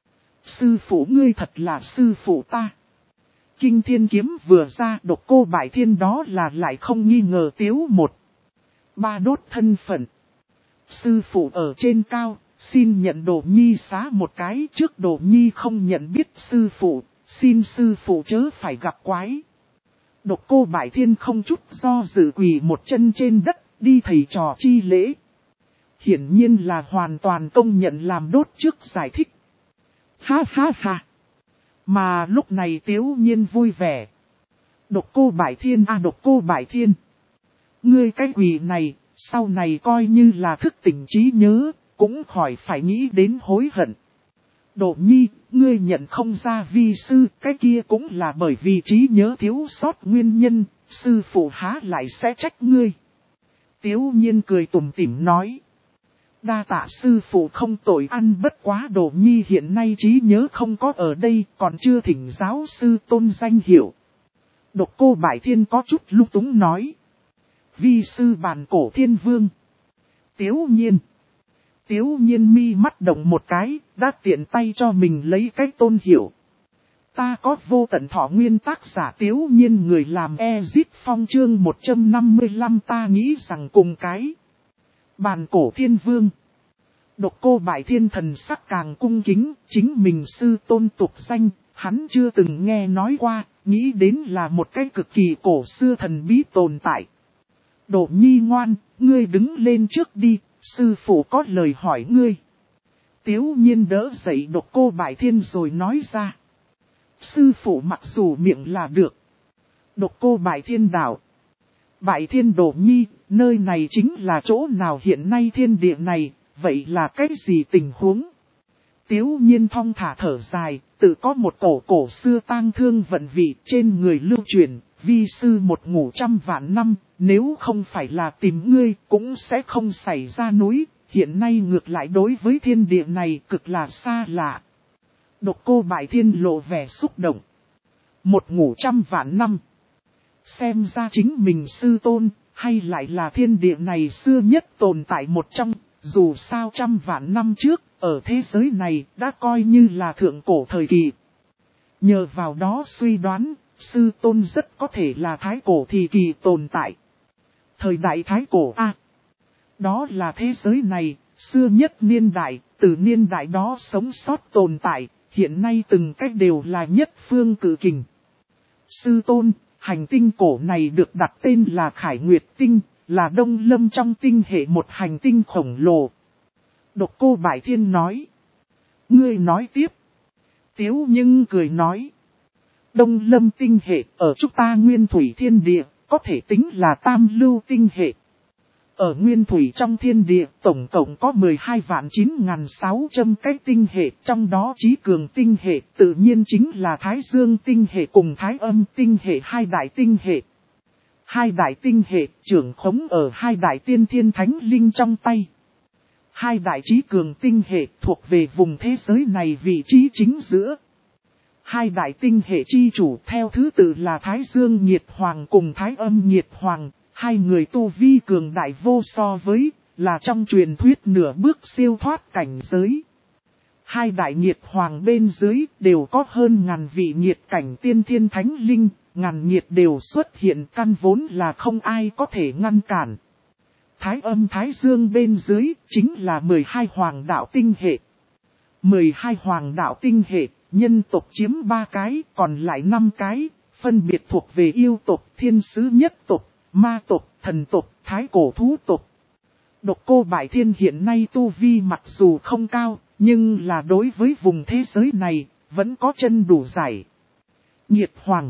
Sư phụ ngươi thật là sư phụ ta. Kinh thiên kiếm vừa ra, Độc Cô Bại Thiên đó là lại không nghi ngờ Tiếu một. Ba đốt thân phận. Sư phụ ở trên cao, xin nhận Đồ Nhi xá một cái, trước Đồ Nhi không nhận biết sư phụ, xin sư phụ chớ phải gặp quái. Độc Cô Bại Thiên không chút do dự quỳ một chân trên đất, đi thầy trò chi lễ. Hiển nhiên là hoàn toàn công nhận làm đốt trước giải thích. Ha ha ha. Mà lúc này Tiếu Nhiên vui vẻ. Độc Cô Bại Thiên à Độc Cô Bại Thiên. Ngươi cái quỳ này, sau này coi như là thức tỉnh trí nhớ, cũng khỏi phải nghĩ đến hối hận. Đồ Nhi, ngươi nhận không ra vi sư, cái kia cũng là bởi vì trí nhớ thiếu sót nguyên nhân, sư phụ há lại sẽ trách ngươi. Tiếu Nhiên cười tủm tỉm nói. Đa tạ sư phụ không tội ăn, bất quá Đồ Nhi hiện nay trí nhớ không có ở đây, còn chưa thỉnh giáo sư tôn danh hiệu. Độc Cô Bại Thiên có chút lung túng nói. Vi sư Bàn Cổ Thiên Vương. Tiếu Nhiên. Tiếu Nhiên mi mắt động một cái, đã tiện tay cho mình lấy cái tôn hiệu. Ta có vô tận thọ nguyên, tác giả Tiếu Nhiên, người làm Ezit Phong chương một trăm năm mươi lăm, ta nghĩ rằng cùng cái. Bàn Cổ Thiên Vương. Độc Cô Bại Thiên thần sắc càng cung kính, chính mình sư tôn tục danh, hắn chưa từng nghe nói qua, nghĩ đến là một cái cực kỳ cổ xưa thần bí tồn tại. Đồ Nhi ngoan, ngươi đứng lên trước đi, sư phụ có lời hỏi ngươi. Tiếu Nhiên đỡ dậy Độc Cô Bại Thiên rồi nói ra. Sư phụ mặc dù miệng là được. Độc Cô Bại Thiên đạo. Bại Thiên Đồ Nhi, nơi này chính là chỗ nào hiện nay thiên địa này, vậy là cái gì tình huống? Tiếu Nhiên thong thả thở dài, tự có một cổ cổ xưa tang thương vận vị trên người lưu truyền, vi sư một ngủ trăm vạn năm, nếu không phải là tìm ngươi cũng sẽ không xảy ra núi, hiện nay ngược lại đối với thiên địa này cực là xa lạ. Độc Cô Bại Thiên lộ vẻ xúc động. Một ngủ trăm vạn năm. Xem ra chính mình sư tôn, hay lại là thiên địa này xưa nhất tồn tại một trong, dù sao trăm vạn năm trước, ở thế giới này đã coi như là thượng cổ thời kỳ. Nhờ vào đó suy đoán, sư tôn rất có thể là thái cổ thì kỳ tồn tại. Thời đại thái cổ A. Đó là thế giới này, xưa nhất niên đại, từ niên đại đó sống sót tồn tại, hiện nay từng cách đều là nhất phương cử kình. Sư tôn, hành tinh cổ này được đặt tên là Khải Nguyệt Tinh, là đông lâm trong tinh hệ một hành tinh khổng lồ. Độc Cô Bải Thiên nói. Ngươi nói tiếp. Tiếu Nhưng cười nói. Đông lâm tinh hệ ở chúng ta nguyên thủy thiên địa, có thể tính là tam lưu tinh hệ. Ở nguyên thủy trong thiên địa, tổng cộng có mười hai vạn chín nghìn sáu trăm cái tinh hệ, trong đó trí cường tinh hệ tự nhiên chính là Thái Dương tinh hệ cùng Thái Âm tinh hệ hai đại tinh hệ. Hai đại tinh hệ trưởng khống ở hai đại tiên thiên thánh linh trong tay. Hai đại trí cường tinh hệ thuộc về vùng thế giới này vị trí chính giữa. Hai đại tinh hệ chi chủ theo thứ tự là Thái Dương Nhiệt Hoàng cùng Thái Âm Nhiệt Hoàng, hai người tu vi cường đại vô so với, là trong truyền thuyết nửa bước siêu thoát cảnh giới. Hai đại Nhiệt Hoàng bên dưới đều có hơn ngàn vị nhiệt cảnh tiên thiên thánh linh, ngàn nhiệt đều xuất hiện căn vốn là không ai có thể ngăn cản. Thái Âm Thái Dương bên dưới chính là mười hai hoàng đạo tinh hệ. mười hai hoàng đạo tinh hệ, nhân tộc chiếm ba cái, còn lại năm cái, phân biệt thuộc về yêu tộc, thiên sứ nhất tộc, ma tộc, thần tộc, thái cổ thú tộc. Độc Cô Bải Thiên hiện nay tu vi mặc dù không cao, nhưng là đối với vùng thế giới này, vẫn có chân đủ giải. Nhiệt Hoàng.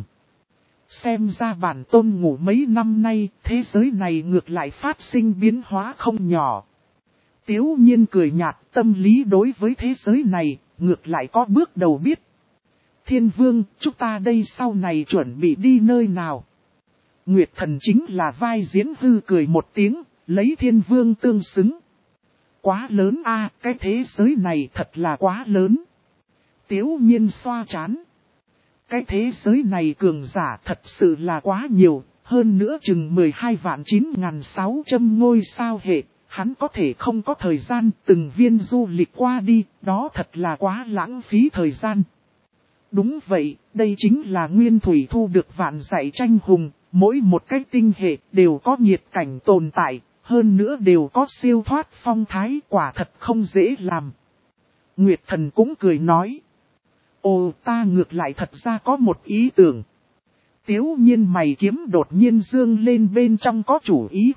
Xem ra bản tôn ngủ mấy năm nay, thế giới này ngược lại phát sinh biến hóa không nhỏ. Tiếu Nhiên cười nhạt, tâm lý đối với thế giới này, ngược lại có bước đầu biết. Thiên Vương, chúng ta đây sau này chuẩn bị đi nơi nào? Nguyệt Thần chính là vai diễn hư cười một tiếng, lấy Thiên Vương tương xứng. Quá lớn a, cái thế giới này thật là quá lớn. Tiếu Nhiên xoa chán. Cái thế giới này cường giả thật sự là quá nhiều, hơn nữa chừng mười hai vạn chín nghìn sáu trăm ngôi sao hệ, hắn có thể không có thời gian từng viên du lịch qua đi, đó thật là quá lãng phí thời gian. Đúng vậy, đây chính là nguyên thủy thu được vạn dạy tranh hùng, mỗi một cái tinh hệ đều có nhiệt cảnh tồn tại, hơn nữa đều có siêu thoát phong thái, quả thật không dễ làm. Nguyệt Thần cũng cười nói. Ồ, ta ngược lại thật ra có một ý tưởng. Tiếu Nhiên mày kiếm đột nhiên dương lên bên trong có chủ ý.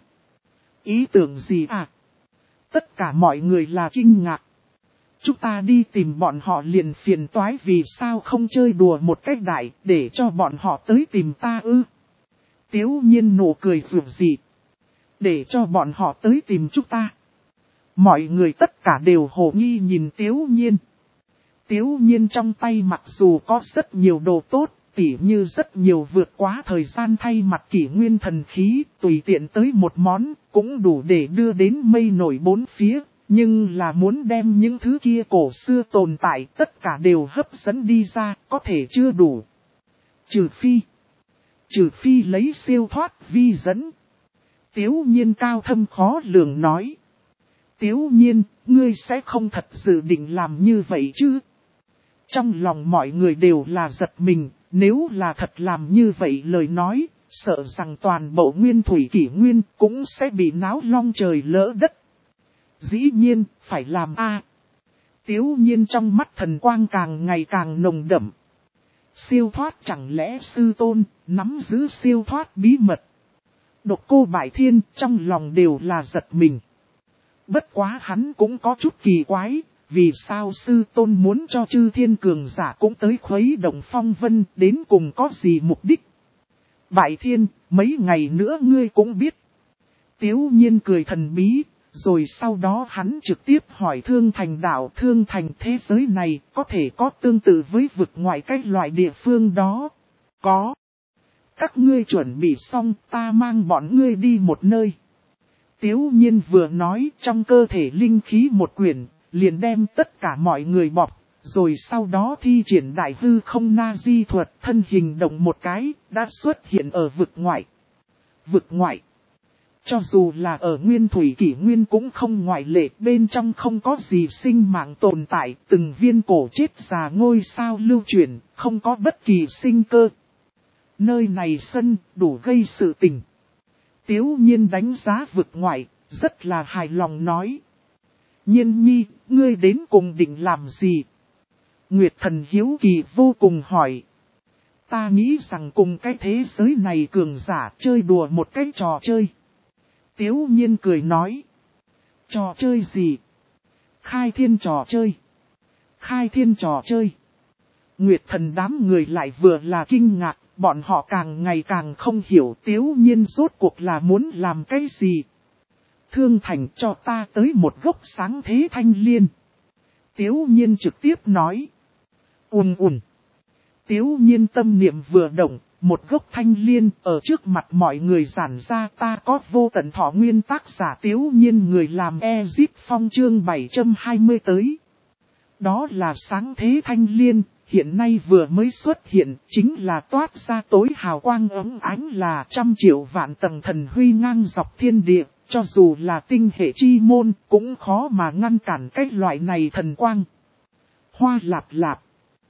Ý tưởng gì à? Tất cả mọi người là kinh ngạc. Chúng ta đi tìm bọn họ liền phiền toái vì sao không chơi đùa một cách đại để cho bọn họ tới tìm ta ư. Tiếu Nhiên nụ cười rụt rì. Để cho bọn họ tới tìm chúng ta. Mọi người tất cả đều hồ nghi nhìn Tiếu Nhiên. Tiếu Nhiên trong tay mặc dù có rất nhiều đồ tốt, tỉ như rất nhiều vượt quá thời gian thay mặt kỷ nguyên thần khí, tùy tiện tới một món, cũng đủ để đưa đến mây nổi bốn phía, nhưng là muốn đem những thứ kia cổ xưa tồn tại tất cả đều hấp dẫn đi ra, có thể chưa đủ. Trừ phi, trừ phi lấy siêu thoát vi dẫn. Tiếu Nhiên cao thâm khó lường nói. Tiếu Nhiên, ngươi sẽ không thật dự định làm như vậy chứ? Trong lòng mọi người đều là giật mình, nếu là thật làm như vậy lời nói, sợ rằng toàn bộ nguyên thủy kỷ nguyên cũng sẽ bị náo long trời lỡ đất. Dĩ nhiên, phải làm a. Tiếu Nhiên trong mắt thần quang càng ngày càng nồng đậm. Siêu thoát chẳng lẽ sư tôn, nắm giữ siêu thoát bí mật. Độc Cô Bải Thiên trong lòng đều là giật mình. Bất quá hắn cũng có chút kỳ quái. Vì sao sư tôn muốn cho chư thiên cường giả cũng tới khuấy động phong vân đến cùng có gì mục đích? Bải Thiên, mấy ngày nữa ngươi cũng biết. Tiếu Nhiên cười thần bí, rồi sau đó hắn trực tiếp hỏi Thương Thành đạo Thương Thành thế giới này có thể có tương tự với vực ngoại cái loại địa phương đó? Có. Các ngươi chuẩn bị xong ta mang bọn ngươi đi một nơi. Tiếu Nhiên vừa nói trong cơ thể linh khí một quyển. Liền đem tất cả mọi người bọc, rồi sau đó thi triển đại hư không na di thuật thân hình động một cái, đã xuất hiện ở vực ngoại. Vực ngoại. Cho dù là ở nguyên thủy kỷ nguyên cũng không ngoại lệ, bên trong không có gì sinh mạng tồn tại, từng viên cổ chết già ngôi sao lưu chuyển, không có bất kỳ sinh cơ. Nơi này sân, đủ gây sự tình. Tiếu Nhiên đánh giá vực ngoại, rất là hài lòng nói. Nhiên nhi, ngươi đến cùng định làm gì? Nguyệt thần hiếu kỳ vô cùng hỏi. Ta nghĩ rằng cùng cái thế giới này cường giả chơi đùa một cái trò chơi. Tiếu Nhiên cười nói. Trò chơi gì? Khai thiên trò chơi. Khai thiên trò chơi. Nguyệt thần đám người lại vừa là kinh ngạc, bọn họ càng ngày càng không hiểu Tiếu Nhiên rốt cuộc là muốn làm cái gì. Thương Thành cho ta tới một gốc sáng thế thanh liên. Tiếu Nhiên trực tiếp nói. Ùn ùn. Tiếu Nhiên tâm niệm vừa động, một gốc thanh liên ở trước mặt mọi người giản ra ta có vô tận thọ nguyên tác giả Tiếu Nhiên người làm Ezip Phong chương bảy trăm hai mươi tới. Đó là sáng thế thanh liên, hiện nay vừa mới xuất hiện, chính là toát ra tối hào quang ấm ánh là trăm triệu vạn tầng thần huy ngang dọc thiên địa, cho dù là tinh hệ chi môn cũng khó mà ngăn cản cái loại này thần quang. Hoa lạp lạp.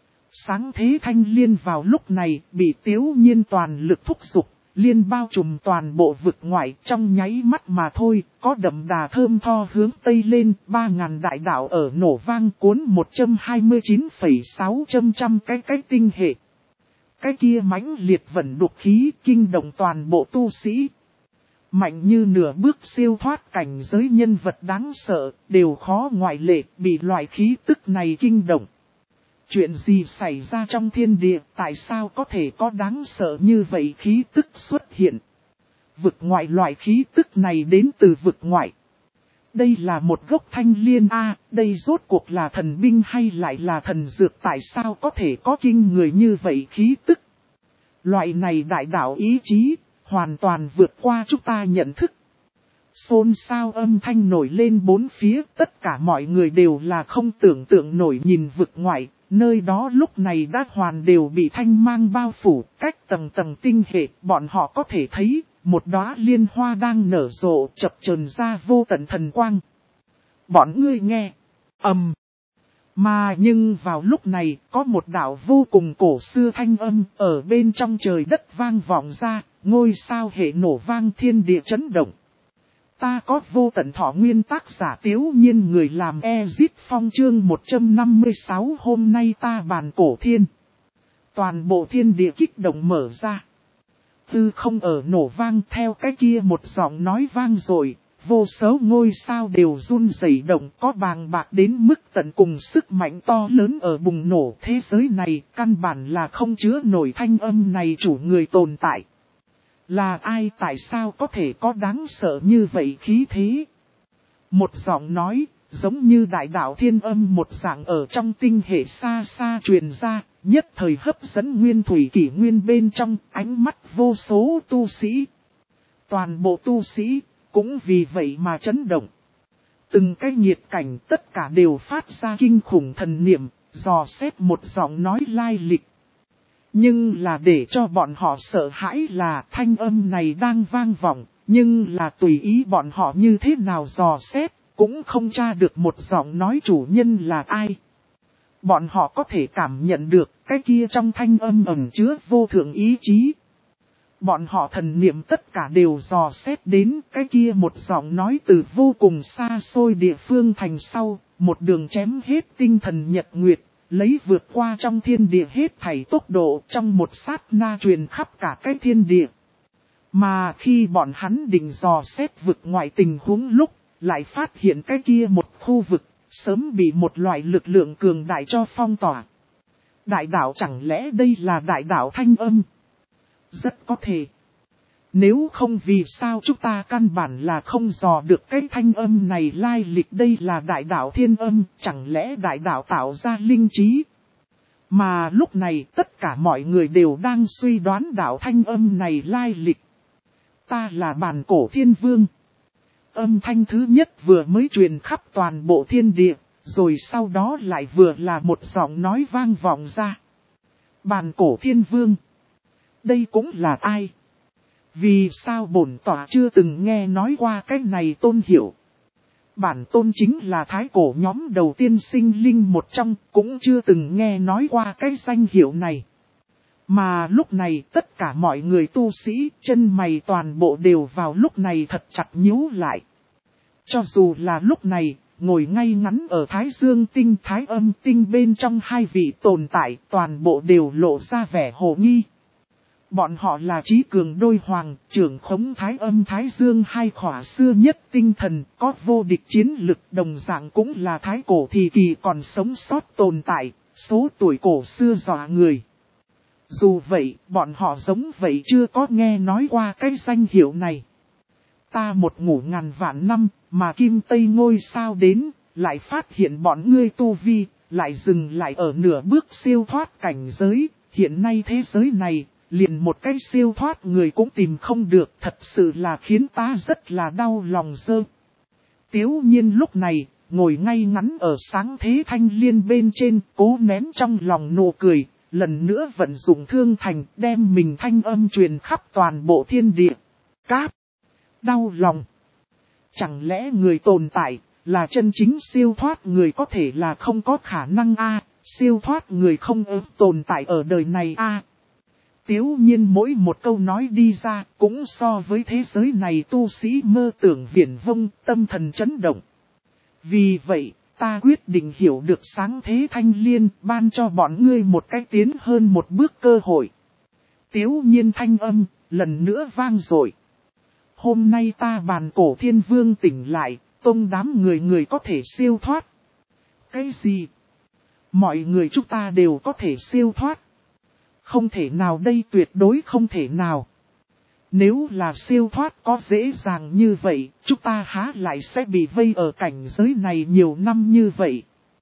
Sáng thế thanh liên vào lúc này bị Tiếu Nhiên toàn lực thúc giục, liên bao trùm toàn bộ vực ngoại trong nháy mắt mà thôi, có đậm đà thơm tho hướng tây lên, ba ngàn đại đạo ở nổ vang cuốn một trăm hai mươi chín phẩy sáu trăm trăm cái cái tinh hệ. Cái kia mãnh liệt vận đục khí kinh động toàn bộ tu sĩ. Mạnh như nửa bước siêu thoát cảnh giới nhân vật đáng sợ, đều khó ngoại lệ bị loại khí tức này kinh động. Chuyện gì xảy ra trong thiên địa, tại sao có thể có đáng sợ như vậy khí tức xuất hiện? Vực ngoại loại khí tức này đến từ vực ngoại. Đây là một gốc thanh liên A, đây rốt cuộc là thần binh hay lại là thần dược, tại sao có thể có kinh người như vậy khí tức? Loại này đại đạo ý chí, hoàn toàn vượt qua chúng ta nhận thức. Xôn xao âm thanh nổi lên bốn phía, tất cả mọi người đều là không tưởng tượng nổi nhìn vực ngoại. Nơi đó lúc này đã hoàn đều bị thanh mang bao phủ, cách tầng tầng tinh hệ, bọn họ có thể thấy, một đóa liên hoa đang nở rộ, chập chờn ra vô tận thần quang. Bọn ngươi nghe, ầm. Mà nhưng vào lúc này, có một đạo vô cùng cổ xưa thanh âm, ở bên trong trời đất vang vọng ra, ngôi sao hệ nổ vang thiên địa chấn động. Ta có vô tận thọ nguyên tác giả Tiếu Nhiên người làm Ezip Phong chương một trăm năm mươi sáu hôm nay ta bàn cổ thiên. Toàn bộ thiên địa kích động mở ra. Tư không ở nổ vang theo cái kia một giọng nói vang rồi, vô số ngôi sao đều run rẩy động có bàng bạc đến mức tận cùng sức mạnh to lớn ở bùng nổ thế giới này căn bản là không chứa nổi thanh âm này chủ người tồn tại. Là ai tại sao có thể có đáng sợ như vậy khí thế? Một giọng nói, giống như đại đạo thiên âm một dạng ở trong tinh hệ xa xa truyền ra, nhất thời hấp dẫn nguyên thủy kỷ nguyên bên trong ánh mắt vô số tu sĩ. Toàn bộ tu sĩ, cũng vì vậy mà chấn động. Từng cái nhiệt cảnh tất cả đều phát ra kinh khủng thần niệm, dò xét một giọng nói lai lịch. Nhưng là để cho bọn họ sợ hãi là thanh âm này đang vang vọng, nhưng là tùy ý bọn họ như thế nào dò xét, cũng không tra được một giọng nói chủ nhân là ai. Bọn họ có thể cảm nhận được cái kia trong thanh âm ẩn chứa vô thượng ý chí. Bọn họ thần niệm tất cả đều dò xét đến cái kia một giọng nói từ vô cùng xa xôi địa phương thành sau, một đường chém hết tinh thần nhật nguyệt. Lấy vượt qua trong thiên địa hết thảy tốc độ trong một sát na truyền khắp cả cái thiên địa. Mà khi bọn hắn định dò xét vực ngoại tình huống lúc, lại phát hiện cái kia một khu vực, sớm bị một loại lực lượng cường đại cho phong tỏa. Đại đạo chẳng lẽ đây là đại đạo thanh âm? Rất có thể. Nếu không vì sao chúng ta căn bản là không dò được cái thanh âm này lai lịch đây là đại đạo thiên âm, chẳng lẽ đại đạo tạo ra linh trí? Mà lúc này tất cả mọi người đều đang suy đoán đạo thanh âm này lai lịch. Ta là bàn cổ thiên vương. Âm thanh thứ nhất vừa mới truyền khắp toàn bộ thiên địa, rồi sau đó lại vừa là một giọng nói vang vọng ra. Bàn cổ thiên vương. Đây cũng là ai? Vì sao bổn tỏa chưa từng nghe nói qua cái này tôn hiệu? Bản tôn chính là thái cổ nhóm đầu tiên sinh linh một trong, cũng chưa từng nghe nói qua cái danh hiệu này. Mà lúc này tất cả mọi người tu sĩ, chân mày toàn bộ đều vào lúc này thật chặt nhíu lại. Cho dù là lúc này, ngồi ngay ngắn ở Thái Dương tinh Thái Âm tinh bên trong hai vị tồn tại, toàn bộ đều lộ ra vẻ hồ nghi. Bọn họ là trí cường đôi hoàng, trưởng khống Thái Âm Thái Dương hai khỏa xưa nhất tinh thần, có vô địch chiến lực, đồng dạng cũng là thái cổ thì kỳ còn sống sót tồn tại, số tuổi cổ xưa dọa người. Dù vậy, bọn họ giống vậy chưa có nghe nói qua cái danh hiệu này. Ta một ngủ ngàn vạn năm, mà Kim Tây ngôi sao đến, lại phát hiện bọn ngươi tu vi, lại dừng lại ở nửa bước siêu thoát cảnh giới. Hiện nay thế giới này, liền một cái siêu thoát người cũng tìm không được, thật sự là khiến ta rất là đau lòng dơ. Tiếu nhiên lúc này, ngồi ngay ngắn ở sáng thế thanh liên bên trên, cố nén trong lòng nụ cười, lần nữa vận dụng thương thành, đem mình thanh âm truyền khắp toàn bộ thiên địa. Cáp! Đau lòng! Chẳng lẽ người tồn tại, là chân chính siêu thoát người có thể là không có khả năng a siêu thoát người không ớt tồn tại ở đời này a Tiếu nhiên mỗi một câu nói đi ra, cũng so với thế giới này tu sĩ mơ tưởng viển vông, tâm thần chấn động. Vì vậy, ta quyết định hiểu được sáng thế thanh liên, ban cho bọn ngươi một cách tiến hơn một bước cơ hội. Tiếu nhiên thanh âm, lần nữa vang dội. Hôm nay ta bàn cổ thiên vương tỉnh lại, tông đám người người có thể siêu thoát. Cái gì? Mọi người chúng ta đều có thể siêu thoát. Không thể nào đây, tuyệt đối không thể nào. Nếu là siêu thoát có dễ dàng như vậy, chúng ta há lại sẽ bị vây ở cảnh giới này nhiều năm như vậy.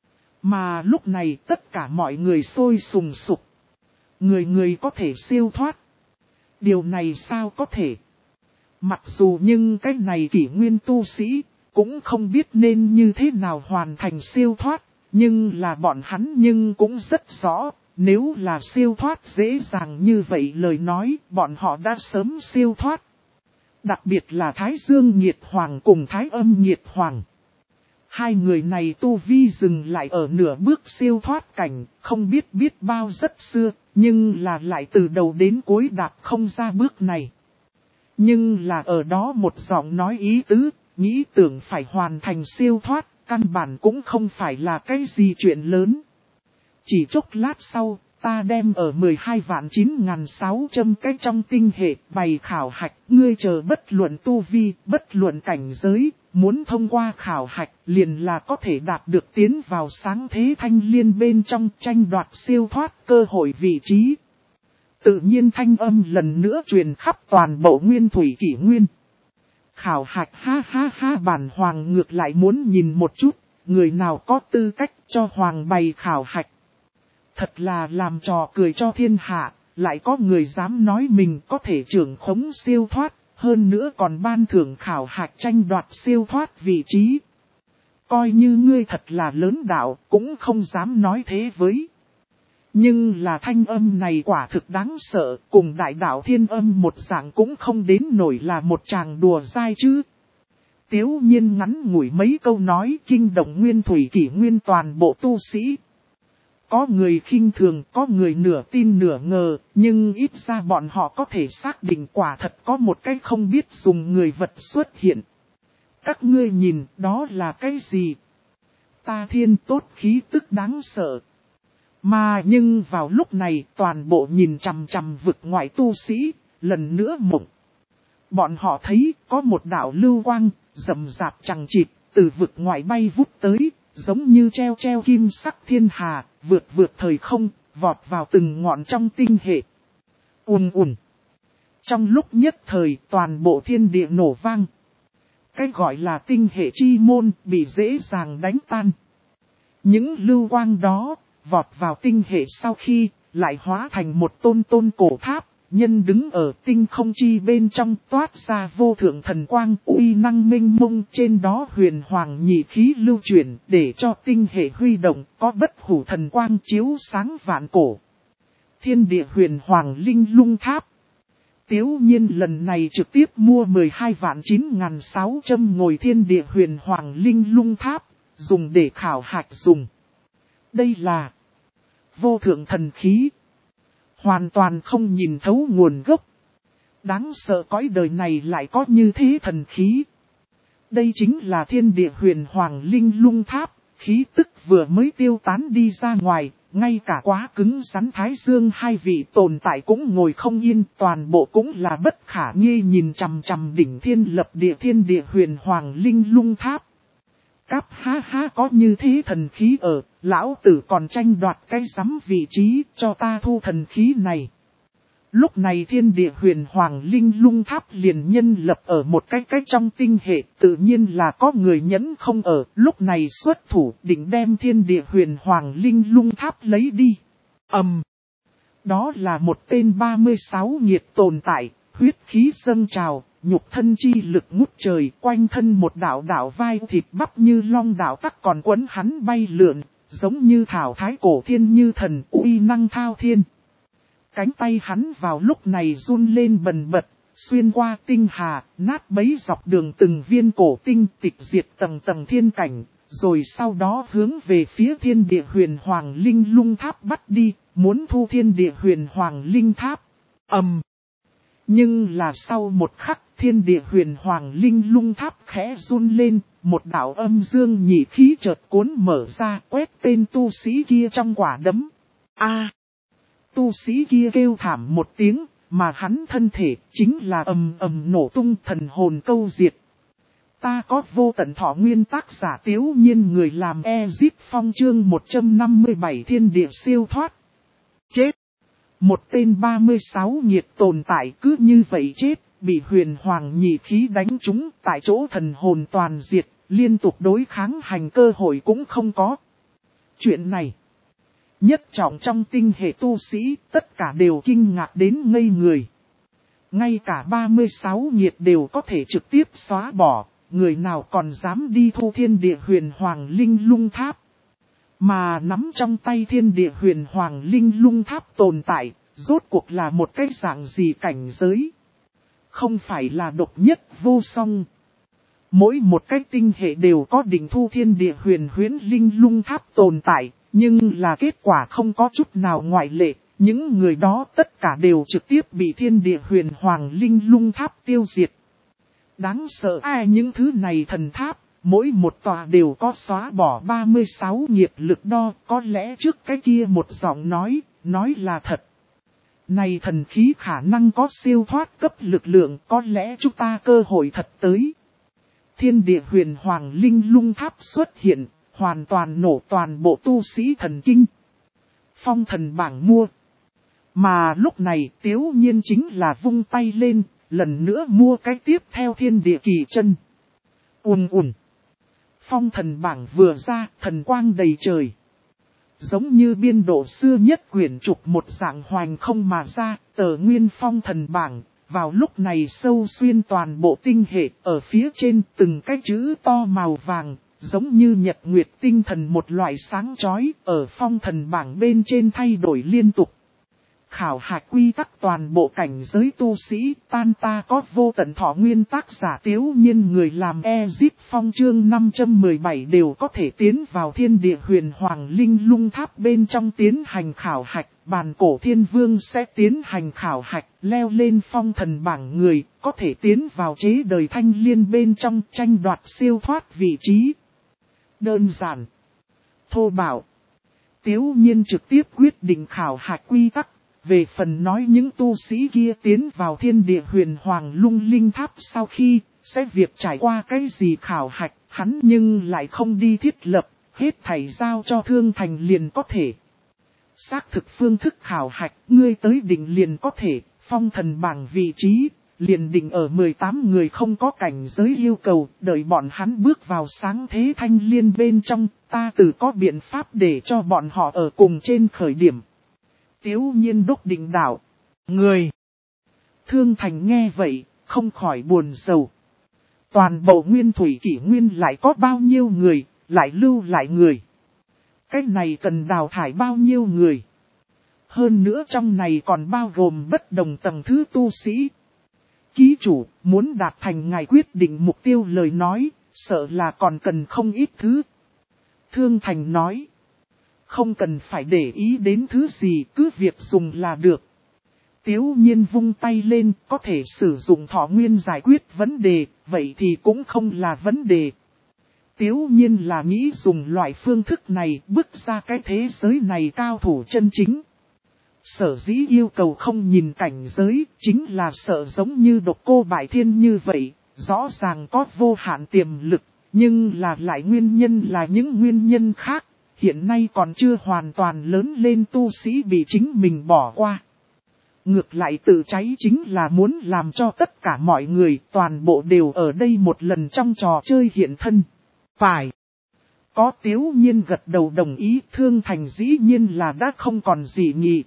Mà lúc này tất cả mọi người sôi sùng sục. Người người có thể siêu thoát. Điều này sao có thể? Mặc dù nhưng cái này kỷ nguyên tu sĩ, cũng không biết nên như thế nào hoàn thành siêu thoát, nhưng là bọn hắn nhưng cũng rất rõ, nếu là siêu thoát dễ dàng như vậy lời nói, bọn họ đã sớm siêu thoát. Đặc biệt là Thái Dương Nhiệt Hoàng cùng Thái Âm Nhiệt Hoàng. Hai người này tu vi dừng lại ở nửa bước siêu thoát cảnh, không biết biết bao rất xưa, nhưng là lại từ đầu đến cuối đạp không ra bước này. Nhưng là ở đó một giọng nói ý tứ, nghĩ tưởng phải hoàn thành siêu thoát, căn bản cũng không phải là cái gì chuyện lớn. Chỉ chốc lát sau, ta đem ở mười hai vạn chín ngàn sáu trăm cái trong tinh hệ bày khảo hạch, ngươi chờ bất luận tu vi, bất luận cảnh giới, muốn thông qua khảo hạch liền là có thể đạt được tiến vào sáng thế thanh liên bên trong tranh đoạt siêu thoát cơ hội vị trí. Tự nhiên thanh âm lần nữa truyền khắp toàn bộ nguyên thủy kỷ nguyên. Khảo hạch ha ha ha, bản hoàng ngược lại muốn nhìn một chút, người nào có tư cách cho hoàng bày khảo hạch. Thật là làm trò cười cho thiên hạ, lại có người dám nói mình có thể trưởng khống siêu thoát, hơn nữa còn ban thưởng khảo hạch tranh đoạt siêu thoát vị trí. Coi như ngươi thật là lớn đạo, cũng không dám nói thế với. Nhưng là thanh âm này quả thực đáng sợ, cùng đại đạo thiên âm một dạng cũng không đến nổi là một tràng đùa dai chứ. Tiếu nhiên ngắn ngủi mấy câu nói kinh động nguyên thủy kỷ nguyên toàn bộ tu sĩ. Có người khinh thường, có người nửa tin nửa ngờ, nhưng ít ra bọn họ có thể xác định quả thật có một cái không biết dùng người vật xuất hiện. Các ngươi nhìn, đó là cái gì? Ta thiên tốt khí tức đáng sợ. Mà nhưng vào lúc này toàn bộ nhìn chằm chằm vực ngoại tu sĩ, lần nữa mộng. Bọn họ thấy có một đạo lưu quang, rầm rạp chằng chịt, từ vực ngoại bay vút tới, giống như treo treo kim sắc thiên hà, vượt vượt thời không, vọt vào từng ngọn trong tinh hệ. Ùn ùn. Trong lúc nhất thời toàn bộ thiên địa nổ vang. Cái gọi là tinh hệ chi môn bị dễ dàng đánh tan. Những lưu quang đó, vọt vào tinh hệ sau khi, lại hóa thành một tôn tôn cổ tháp, nhân đứng ở tinh không chi bên trong toát ra vô thượng thần quang uy năng minh mông, trên đó huyền hoàng nhị khí lưu chuyển để cho tinh hệ huy động, có bất hủ thần quang chiếu sáng vạn cổ. Thiên địa huyền hoàng linh lung tháp. Tiếu nhiên lần này trực tiếp mua mười hai vạn chín ngàn sáu trăm ngồi thiên địa huyền hoàng linh lung tháp, dùng để khảo hạch dùng. Đây là vô thượng thần khí. hoàn toàn không nhìn thấu nguồn gốc. Đáng sợ cõi đời này lại có như thế thần khí. Đây chính là thiên địa huyền hoàng linh lung tháp, khí tức vừa mới tiêu tán đi ra ngoài, ngay cả quá cứng rắn thái dương hai vị tồn tại cũng ngồi không yên, toàn bộ cũng là bất khả nghi nhìn chằm chằm đỉnh thiên lập địa thiên địa huyền hoàng linh lung tháp. Cáp ha ha, có như thế thần khí ở, lão tử còn tranh đoạt cái sắm vị trí cho ta thu thần khí này. Lúc này thiên địa huyền hoàng linh lung tháp liền nhân lập ở một cái cách trong tinh hệ, tự nhiên là có người nhẫn không ở, lúc này xuất thủ định đem thiên địa huyền hoàng linh lung tháp lấy đi. Ầm! Um, đó là một tên ba mươi sáu nhiệt tồn tại, huyết khí dâng trào, nhục thân chi lực ngút trời, quanh thân một đạo đạo vai thịt bắp như long đạo tắc còn quấn hắn bay lượn, giống như thảo thái cổ thiên như thần, uy năng thao thiên. Cánh tay hắn vào lúc này run lên bần bật, xuyên qua tinh hà, nát bấy dọc đường từng viên cổ tinh, tịch diệt tầng tầng thiên cảnh, rồi sau đó hướng về phía thiên địa huyền hoàng linh lung tháp bắt đi, muốn thu thiên địa huyền hoàng linh tháp. Ầm! Um, nhưng là sau một khắc, thiên địa huyền hoàng linh lung tháp khẽ run lên, một đạo âm dương nhị khí chợt cuốn mở ra, quét tên tu sĩ kia trong quả đấm. A! Tu sĩ kia kêu thảm một tiếng, mà hắn thân thể chính là ầm ầm nổ tung, thần hồn câu diệt. Ta có vô tận thọ nguyên, tác giả Tiếu Nhiên, người làm Ezip Phong, chương một trăm năm mươi bảy thiên địa siêu thoát. Chết! Một tên ba mươi sáu nhiệt tồn tại cứ như vậy chết, bị huyền hoàng nhị khí đánh trúng, tại chỗ thần hồn toàn diệt, liên tục đối kháng hành cơ hội cũng không có. Chuyện này, nhất trọng trong tinh hệ tu sĩ, tất cả đều kinh ngạc đến ngây người. Ngay cả ba mươi sáu nhiệt đều có thể trực tiếp xóa bỏ, người nào còn dám đi thu thiên địa huyền hoàng linh lung tháp. Mà nắm trong tay thiên địa huyền hoàng linh lung tháp tồn tại, rốt cuộc là một cái dạng gì cảnh giới. Không phải là độc nhất vô song. Mỗi một cái tinh hệ đều có định thu thiên địa huyền huyễn linh lung tháp tồn tại, nhưng là kết quả không có chút nào ngoại lệ. Những người đó tất cả đều trực tiếp bị thiên địa huyền hoàng linh lung tháp tiêu diệt. Đáng sợ ai những thứ này thần tháp, mỗi một tòa đều có xóa bỏ ba mươi sáu nghiệp lực đo, có lẽ trước cái kia một giọng nói, nói là thật. Này thần khí khả năng có siêu thoát cấp lực lượng, có lẽ chúng ta cơ hội thật tới. Thiên địa huyền hoàng linh lung tháp xuất hiện, hoàn toàn nổ toàn bộ tu sĩ thần kinh. Phong thần bảng mua. Mà lúc này Tiếu Nhiên chính là vung tay lên, lần nữa mua cái tiếp theo thiên địa kỳ chân. Ùn ùn. Phong thần bảng vừa ra, thần quang đầy trời. Giống như biên độ xưa nhất quyển trục một dạng hoành không mà ra, tờ nguyên phong thần bảng, vào lúc này sâu xuyên toàn bộ tinh hệ, ở phía trên từng cái chữ to màu vàng, giống như nhật nguyệt tinh thần một loại sáng chói, ở phong thần bảng bên trên thay đổi liên tục. Khảo hạch quy tắc toàn bộ cảnh giới tu sĩ, tan ta có vô tận thọ nguyên, tác giả Tiếu Nhiên, người làm Ezip Phong, chương năm trăm mười bảy đều có thể tiến vào thiên địa huyền hoàng linh lung tháp bên trong tiến hành khảo hạch, bàn cổ thiên vương sẽ tiến hành khảo hạch, leo lên phong thần bảng người, có thể tiến vào chế đời thanh liên bên trong tranh đoạt siêu thoát vị trí. Đơn giản, thô bạo. Tiếu Nhiên trực tiếp quyết định khảo hạch quy tắc. Về phần nói những tu sĩ kia tiến vào thiên địa huyền hoàng lung linh tháp sau khi, sẽ việc trải qua cái gì khảo hạch, hắn nhưng lại không đi thiết lập, hết thảy giao cho Thương Thành liền có thể. Xác thực phương thức khảo hạch, ngươi tới định liền có thể, phong thần bảng vị trí, liền định ở mười tám người không có cảnh giới yêu cầu, đợi bọn hắn bước vào sáng thế thanh liên bên trong, ta tự có biện pháp để cho bọn họ ở cùng trên khởi điểm. Tiếu Nhiên đốc định đạo. Người. Thương Thành nghe vậy, không khỏi buồn rầu. Toàn bộ nguyên thủy kỷ nguyên lại có bao nhiêu người, lại lưu lại người. Cái này cần đào thải bao nhiêu người. Hơn nữa trong này còn bao gồm bất đồng tầng thứ tu sĩ. Ký chủ, muốn đạt thành ngài quyết định mục tiêu lời nói, sợ là còn cần không ít thứ. Thương Thành nói. Không cần phải để ý đến thứ gì, cứ việc dùng là được. Tiếu nhiên vung tay lên, có thể sử dụng thọ nguyên giải quyết vấn đề, vậy thì cũng không là vấn đề. Tiếu nhiên là nghĩ dùng loại phương thức này bước ra cái thế giới này cao thủ chân chính. Sở dĩ yêu cầu không nhìn cảnh giới, chính là sợ giống như Độc Cô Bại Thiên như vậy, rõ ràng có vô hạn tiềm lực, nhưng là lại nguyên nhân là những nguyên nhân khác, hiện nay còn chưa hoàn toàn lớn lên tu sĩ bị chính mình bỏ qua. Ngược lại tự cháy chính là muốn làm cho tất cả mọi người toàn bộ đều ở đây một lần trong trò chơi hiện thân. Phải. Có Tiếu nhiên gật đầu đồng ý, Thương Thành dĩ nhiên là đã không còn gì nghị.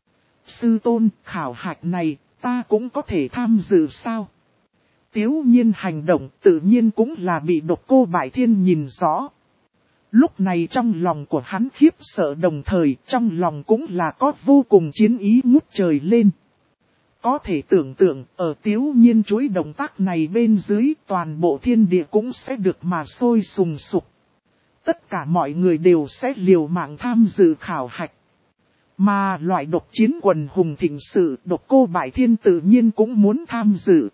Sư tôn, khảo hạch này, ta cũng có thể tham dự sao? Tiếu nhiên hành động tự nhiên cũng là bị Độc Cô Bại Thiên nhìn rõ. Lúc này trong lòng của hắn khiếp sợ đồng thời, trong lòng cũng là có vô cùng chiến ý ngút trời lên. Có thể tưởng tượng, ở Tiếu nhiên chuỗi động tác này bên dưới, toàn bộ thiên địa cũng sẽ được mà sôi sùng sục. Tất cả mọi người đều sẽ liều mạng tham dự khảo hạch. Mà loại độc chiến quần hùng thịnh sự, Độc Cô Bại Thiên tự nhiên cũng muốn tham dự.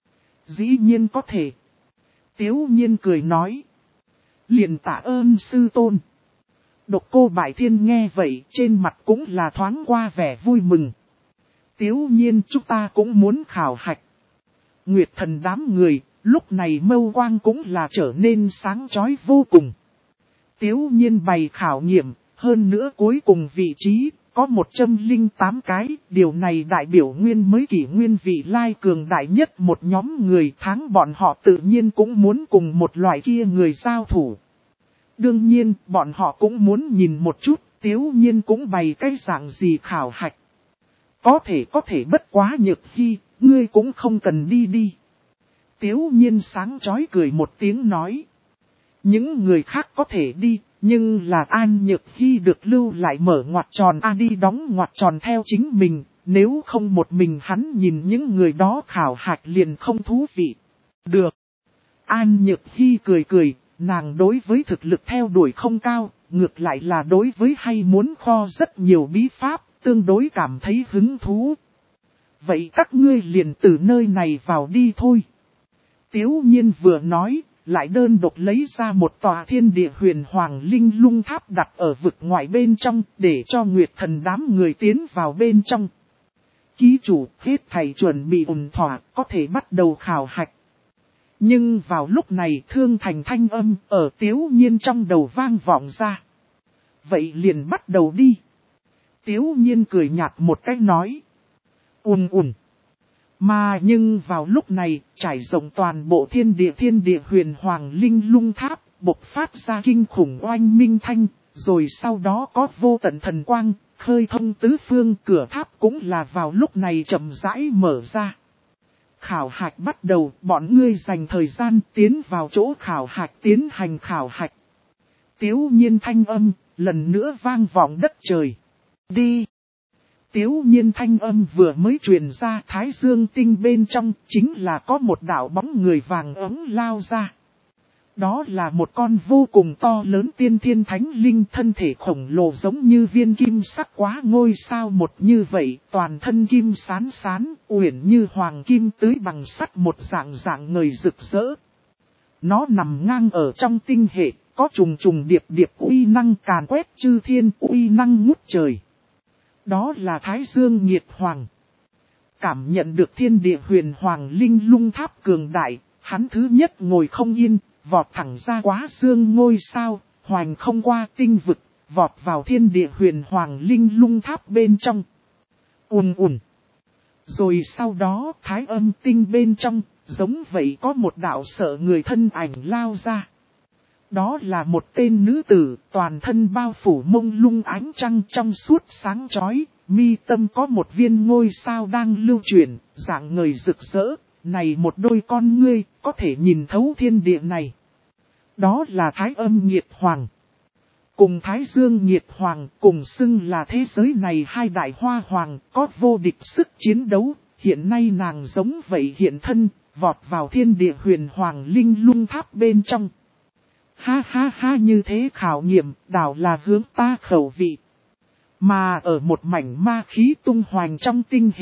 Dĩ nhiên có thể. Tiếu nhiên cười nói. Liền tạ ơn sư tôn. Độc Cô Bại Thiên nghe vậy, trên mặt cũng là thoáng qua vẻ vui mừng. Tiếu nhiên chúng ta cũng muốn khảo hạch. Nguyệt Thần đám người, lúc này mâu quang cũng là trở nên sáng chói vô cùng. Tiếu nhiên bày khảo nghiệm, hơn nữa cuối cùng vị trí, có một trăm lẻ tám cái, điều này đại biểu nguyên mới kỷ nguyên vị lai cường đại nhất một nhóm người, tháng bọn họ tự nhiên cũng muốn cùng một loại kia người giao thủ. Đương nhiên, bọn họ cũng muốn nhìn một chút, Tiếu nhiên cũng bày cái dạng gì khảo hạch. Có thể có thể bất quá Nhược Hy, ngươi cũng không cần đi đi. Tiếu nhiên sáng chói cười một tiếng nói. Những người khác có thể đi, nhưng là An Nhược Hy được lưu lại mở ngoặc tròn A đi đóng ngoặc tròn theo chính mình, nếu không một mình hắn nhìn những người đó khảo hạch liền không thú vị. Được. An Nhược Hy cười cười, nàng đối với thực lực theo đuổi không cao, ngược lại là đối với hay muốn kho rất nhiều bí pháp, tương đối cảm thấy hứng thú. Vậy các ngươi liền từ nơi này vào đi thôi. Tiếu nhiên vừa nói, lại đơn độc lấy ra một tòa thiên địa huyền hoàng linh lung tháp đặt ở vực ngoài bên trong, để cho Nguyệt Thần đám người tiến vào bên trong. Ký chủ, hết thầy chuẩn bị ổn thỏa, có thể bắt đầu khảo hạch. Nhưng vào lúc này Thương Thành thanh âm ở Tiếu nhiên trong đầu vang vọng ra. Vậy liền bắt đầu đi. Tiếu nhiên cười nhạt một cái nói. Ùn ùn. Mà nhưng vào lúc này, trải rộng toàn bộ thiên địa thiên địa huyền hoàng linh lung tháp, bộc phát ra kinh khủng oanh minh thanh, rồi sau đó có vô tận thần quang, khơi thông tứ phương, cửa tháp cũng là vào lúc này chậm rãi mở ra. Khảo hạch bắt đầu, bọn ngươi dành thời gian tiến vào chỗ khảo hạch tiến hành khảo hạch. Tiếu nhiên thanh âm, lần nữa vang vọng đất trời. Đi! Tiếu nhiên thanh âm vừa mới truyền ra Thái Dương tinh bên trong, chính là có một đạo bóng người vàng ấm lao ra. Đó là một con vô cùng to lớn tiên thiên thánh linh, thân thể khổng lồ giống như viên kim sắc quá ngôi sao một như vậy, toàn thân kim sán sán, uyển như hoàng kim tưới bằng sắt một dạng dạng ngời rực rỡ. Nó nằm ngang ở trong tinh hệ, có trùng trùng điệp điệp uy năng càn quét chư thiên, uy năng ngút trời. Đó là Thái Dương Nhiệt Hoàng. Cảm nhận được thiên địa huyền hoàng linh lung tháp cường đại, hắn thứ nhất ngồi không yên, vọt thẳng ra quá dương ngôi sao, hoành không qua tinh vực, vọt vào thiên địa huyền hoàng linh lung tháp bên trong. Ùn ùn. Rồi sau đó thái âm tinh bên trong, giống vậy có một đạo sợ người thân ảnh lao ra. Đó là một tên nữ tử, toàn thân bao phủ mông lung ánh trăng trong suốt sáng chói, mi tâm có một viên ngôi sao đang lưu chuyển, dạng ngời rực rỡ, này một đôi con ngươi, có thể nhìn thấu thiên địa này. Đó là Thái Âm Nhiệt Hoàng. Cùng Thái Dương Nhiệt Hoàng, cùng xưng là thế giới này hai đại hoa hoàng, có vô địch sức chiến đấu, hiện nay nàng giống vậy hiện thân, vọt vào thiên địa huyền hoàng linh lung tháp bên trong. Ha ha ha, như thế khảo nghiệm, đảo là hướng ta khẩu vị. Mà ở một mảnh ma khí tung hoành trong tinh hệ,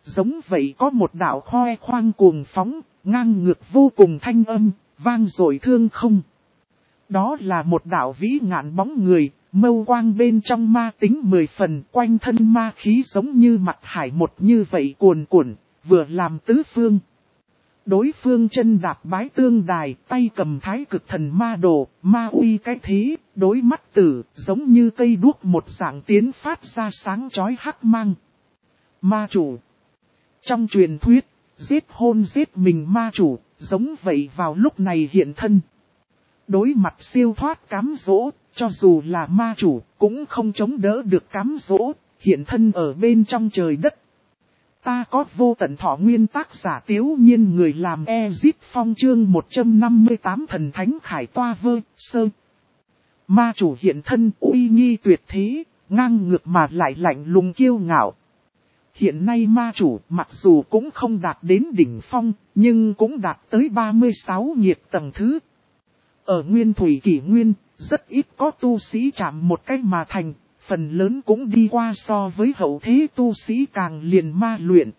giống vậy có một đạo khoe khoang cuồng phóng, ngang ngược vô cùng thanh âm, vang dội thương không. Đó là một đạo vĩ ngạn bóng người, mâu quang bên trong ma tính mười phần, quanh thân ma khí giống như mặt hải một như vậy cuồn cuộn, vừa làm tứ phương. Đối phương chân đạp bái tương đài, tay cầm thái cực thần ma đồ, ma uy cái thế, đối mắt tử, giống như cây đuốc một dạng tiến phát ra sáng chói hắc mang. Ma chủ. Trong truyền thuyết, giết hôn giết mình ma chủ, giống vậy vào lúc này hiện thân. Đối mặt siêu thoát cám dỗ, cho dù là ma chủ, cũng không chống đỡ được cám dỗ, hiện thân ở bên trong trời đất. Ta có vô tận thọ nguyên tác giả Tiếu Nhiên người làm Ezit Phong chương một trăm năm mươi tám thần thánh khải toa vơ, sơ. Ma chủ hiện thân uy nghi tuyệt thế, ngang ngược mà lại lạnh lùng kiêu ngạo. Hiện nay ma chủ mặc dù cũng không đạt đến đỉnh phong, nhưng cũng đạt tới ba mươi sáu nhiệt tầng thứ. Ở nguyên thủy kỷ nguyên, rất ít có tu sĩ chạm một cách mà thành, phần lớn cũng đi qua so với hậu thế tu sĩ càng liền ma luyện.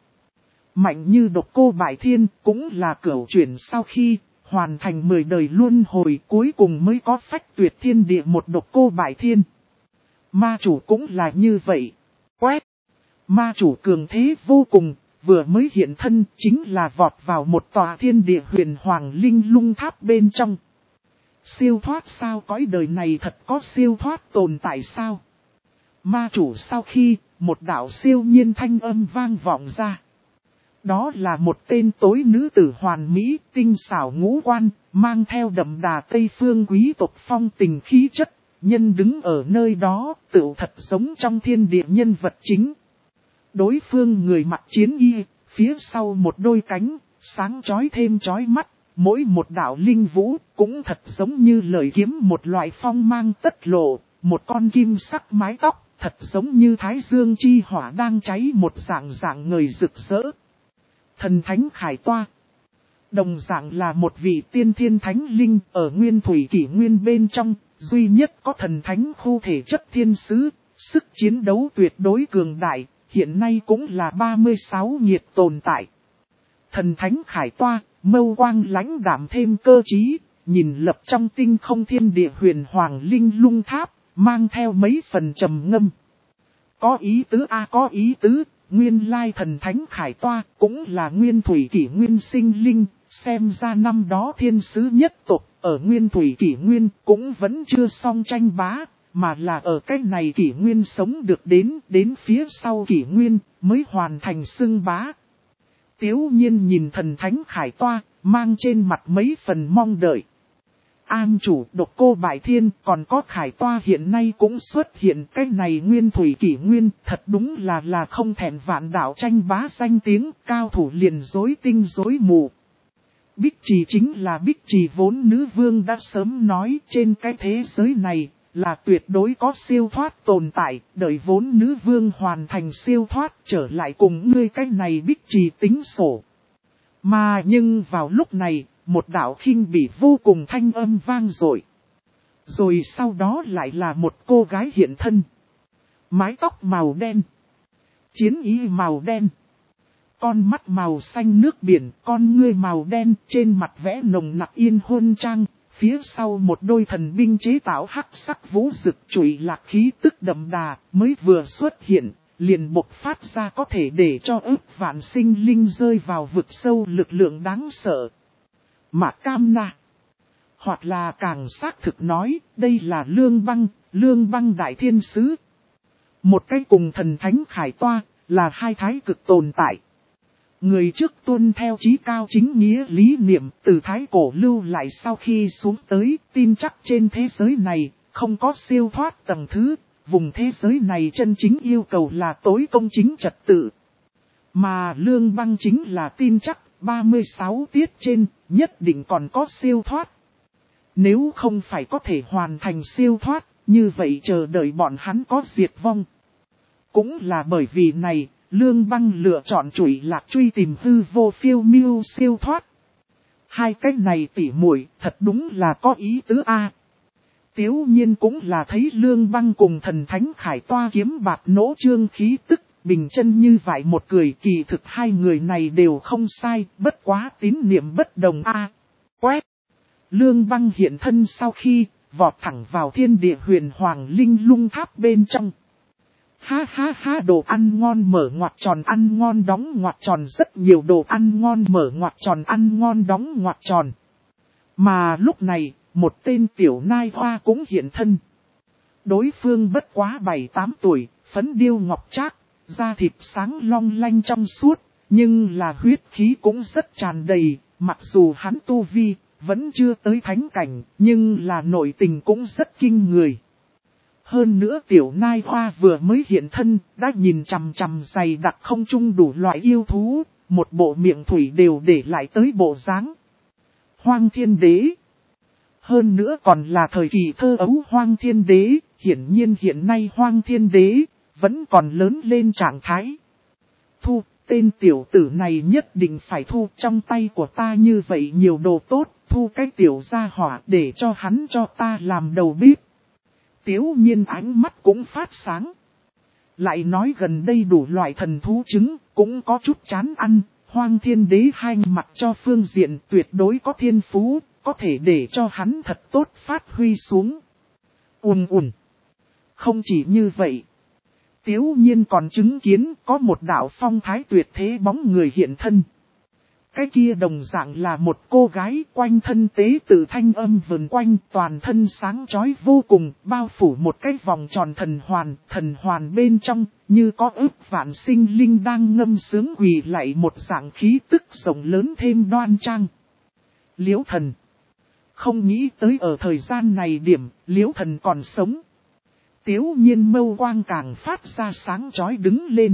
Mạnh như Độc Cô Bại Thiên cũng là cửu chuyển sau khi hoàn thành mười đời luân hồi cuối cùng mới có phách tuyệt thiên địa một Độc Cô Bại Thiên. Ma chủ cũng là như vậy. Quét! Ma chủ cường thế vô cùng, vừa mới hiện thân chính là vọt vào một tòa thiên địa huyền hoàng linh lung tháp bên trong. Siêu thoát sao, cõi đời này thật có siêu thoát tồn tại sao? Ma chủ sau khi, một đạo siêu nhiên thanh âm vang vọng ra. Đó là một tên tối nữ tử hoàn mỹ, tinh xảo ngũ quan, mang theo đậm đà Tây phương quý tộc phong tình khí chất, nhân đứng ở nơi đó, tựu thật sống trong thiên địa nhân vật chính. Đối phương người mặc chiến y, phía sau một đôi cánh, sáng chói thêm chói mắt, mỗi một đạo linh vũ cũng thật giống như lời kiếm một loại phong mang tất lộ, một con kim sắc mái tóc, thật giống như thái dương chi hỏa đang cháy một dạng dạng người rực rỡ. Thần thánh khải toa. Đồng dạng là một vị tiên thiên thánh linh ở nguyên thủy kỷ nguyên bên trong, duy nhất có thần thánh khu thể chất thiên sứ, sức chiến đấu tuyệt đối cường đại, hiện nay cũng là ba mươi sáu nhiệt tồn tại. Thần thánh khải toa, mâu quang lãnh đạm thêm cơ trí, nhìn lập trong tinh không thiên địa huyền hoàng linh lung tháp, mang theo mấy phần trầm ngâm. Có ý tứ a à, có ý tứ, nguyên lai thần thánh khải toa cũng là nguyên thủy kỷ nguyên sinh linh, xem ra năm đó thiên sứ nhất tộc ở nguyên thủy kỷ nguyên cũng vẫn chưa xong tranh bá, mà là ở cái này kỷ nguyên sống được đến, đến phía sau kỷ nguyên mới hoàn thành xưng bá. Tiếu Nhiên nhìn thần thánh khải toa, mang trên mặt mấy phần mong đợi. An chủ Độc Cô Bại Thiên còn có khải toa hiện nay cũng xuất hiện, cái này nguyên thủy kỷ nguyên, thật đúng là là không thèm vạn đạo tranh bá danh tiếng, cao thủ liền dối tinh dối mù. Bích Trì chính là Bích Trì vốn nữ vương đã sớm nói, trên cái thế giới này là tuyệt đối có siêu thoát tồn tại, đợi vốn nữ vương hoàn thành siêu thoát trở lại cùng ngươi cái này Bích Trì tính sổ. Mà nhưng vào lúc này, một đạo khinh bỉ vô cùng thanh âm vang dội. Rồi sau đó lại là một cô gái hiện thân. Mái tóc màu đen. Chiến y màu đen. Con mắt màu xanh nước biển, con ngươi màu đen, trên mặt vẽ nồng nặc yên hôn trang. Phía sau một đôi thần binh chế tạo hắc sắc vũ rực trụy lạc khí tức đậm đà, mới vừa xuất hiện, liền bộc phát ra có thể để cho ức vạn sinh linh rơi vào vực sâu lực lượng đáng sợ. Mà Cam Na, hoặc là càng xác thực nói, đây là Lương Băng, Lương Băng Đại Thiên Sứ. Một cái cùng thần thánh khải toa, là hai thái cực tồn tại. Người trước tuân theo chí cao chính nghĩa lý niệm từ thái cổ lưu lại sau khi xuống tới, tin chắc trên thế giới này, không có siêu thoát tầng thứ, vùng thế giới này chân chính yêu cầu là tối công chính trật tự. Mà Lương Băng chính là tin chắc, ba mươi sáu tiết trên, nhất định còn có siêu thoát. Nếu không phải có thể hoàn thành siêu thoát, như vậy chờ đợi bọn hắn có diệt vong. Cũng là bởi vì này, Lương Băng lựa chọn trụy lạc truy tìm hư vô phiêu miêu siêu thoát. Hai cách này tỉ muội thật đúng là có ý tứ a. Tiếu Nhiên cũng là thấy Lương Băng cùng thần thánh khải toa kiếm bạc nỗ trương khí tức, bình chân như vậy một cười, kỳ thực hai người này đều không sai, bất quá tín niệm bất đồng a. À, quét. Lương Băng hiện thân sau khi vọt thẳng vào thiên địa huyền hoàng linh lung tháp bên trong. Ha ha ha, đồ ăn ngon mở ngoặc tròn, ăn ngon đóng ngoặc tròn, rất nhiều đồ ăn ngon mở ngoặc tròn, ăn ngon đóng ngoặc tròn. Mà lúc này, một tên tiểu nai hoa cũng hiện thân. Đối phương bất quá bảy tám tuổi, phấn điêu ngọc trác, da thịt sáng long lanh trong suốt, nhưng là huyết khí cũng rất tràn đầy, mặc dù hắn tu vi vẫn chưa tới thánh cảnh, nhưng là nội tình cũng rất kinh người. Hơn nữa tiểu nai hoa vừa mới hiện thân, đã nhìn chằm chằm dày đặc không trung đủ loại yêu thú, một bộ miệng thủy đều để lại tới bộ dáng. Hoang Thiên Đế. Hơn nữa còn là thời kỳ thơ ấu Hoang Thiên Đế, hiển nhiên hiện nay Hoang Thiên Đế vẫn còn lớn lên trạng thái. Thu, tên tiểu tử này nhất định phải thu, trong tay của ta như vậy nhiều đồ tốt, thu cái tiểu gia hỏa để cho hắn cho ta làm đầu bếp. Tiếu Nhiên ánh mắt cũng phát sáng. Lại nói gần đây đủ loại thần thú trứng, cũng có chút chán ăn, Hoang Thiên Đế hai mặt cho phương diện tuyệt đối có thiên phú, có thể để cho hắn thật tốt phát huy xuống. Ùn ùn. Không chỉ như vậy. Tiếu Nhiên còn chứng kiến có một đạo phong thái tuyệt thế bóng người hiện thân. Cái kia đồng dạng là một cô gái quanh thân tế tự thanh âm vần quanh, toàn thân sáng chói vô cùng, bao phủ một cái vòng tròn thần hoàn, thần hoàn bên trong, như có ức vạn sinh linh đang ngâm sướng quỳ lạy một dạng khí tức rộng lớn thêm đoan trang. Liễu Thần. Không nghĩ tới ở thời gian này điểm, Liễu Thần còn sống. Tiếu Nhiên mâu quang càng phát ra sáng chói đứng lên.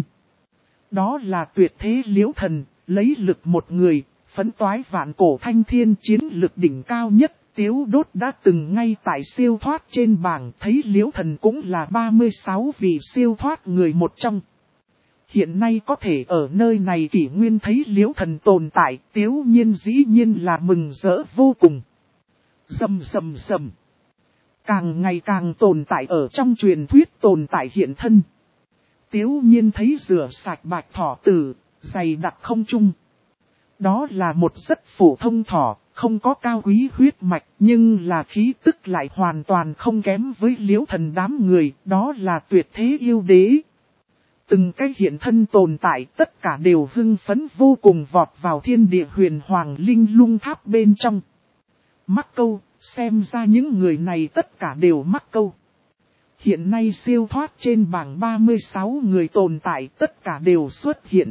Đó là tuyệt thế Liễu Thần. Lấy lực một người, phấn toái vạn cổ thanh thiên, chiến lực đỉnh cao nhất, Tiếu Đốt đã từng ngay tại siêu thoát trên bảng, thấy Liễu Thần cũng là ba mươi sáu vị siêu thoát người một trong. Hiện nay có thể ở nơi này kỷ nguyên thấy Liễu Thần tồn tại, Tiếu Nhiên dĩ nhiên là mừng rỡ vô cùng. Rầm rầm rầm. Càng ngày càng tồn tại ở trong truyền thuyết tồn tại hiện thân. Tiếu Nhiên thấy rửa sạch bạch thỏ tử. Dày đặc không trung. Đó là một rất phổ thông thỏ, không có cao quý huyết mạch, nhưng là khí tức lại hoàn toàn không kém với Liễu Thần đám người, đó là tuyệt thế yêu đế. Từng cái hiện thân tồn tại tất cả đều hưng phấn vô cùng vọt vào thiên địa huyền hoàng linh lung tháp bên trong. Mắc câu, xem ra những người này tất cả đều mắc câu. Hiện nay siêu thoát trên bảng ba mươi sáu người tồn tại tất cả đều xuất hiện.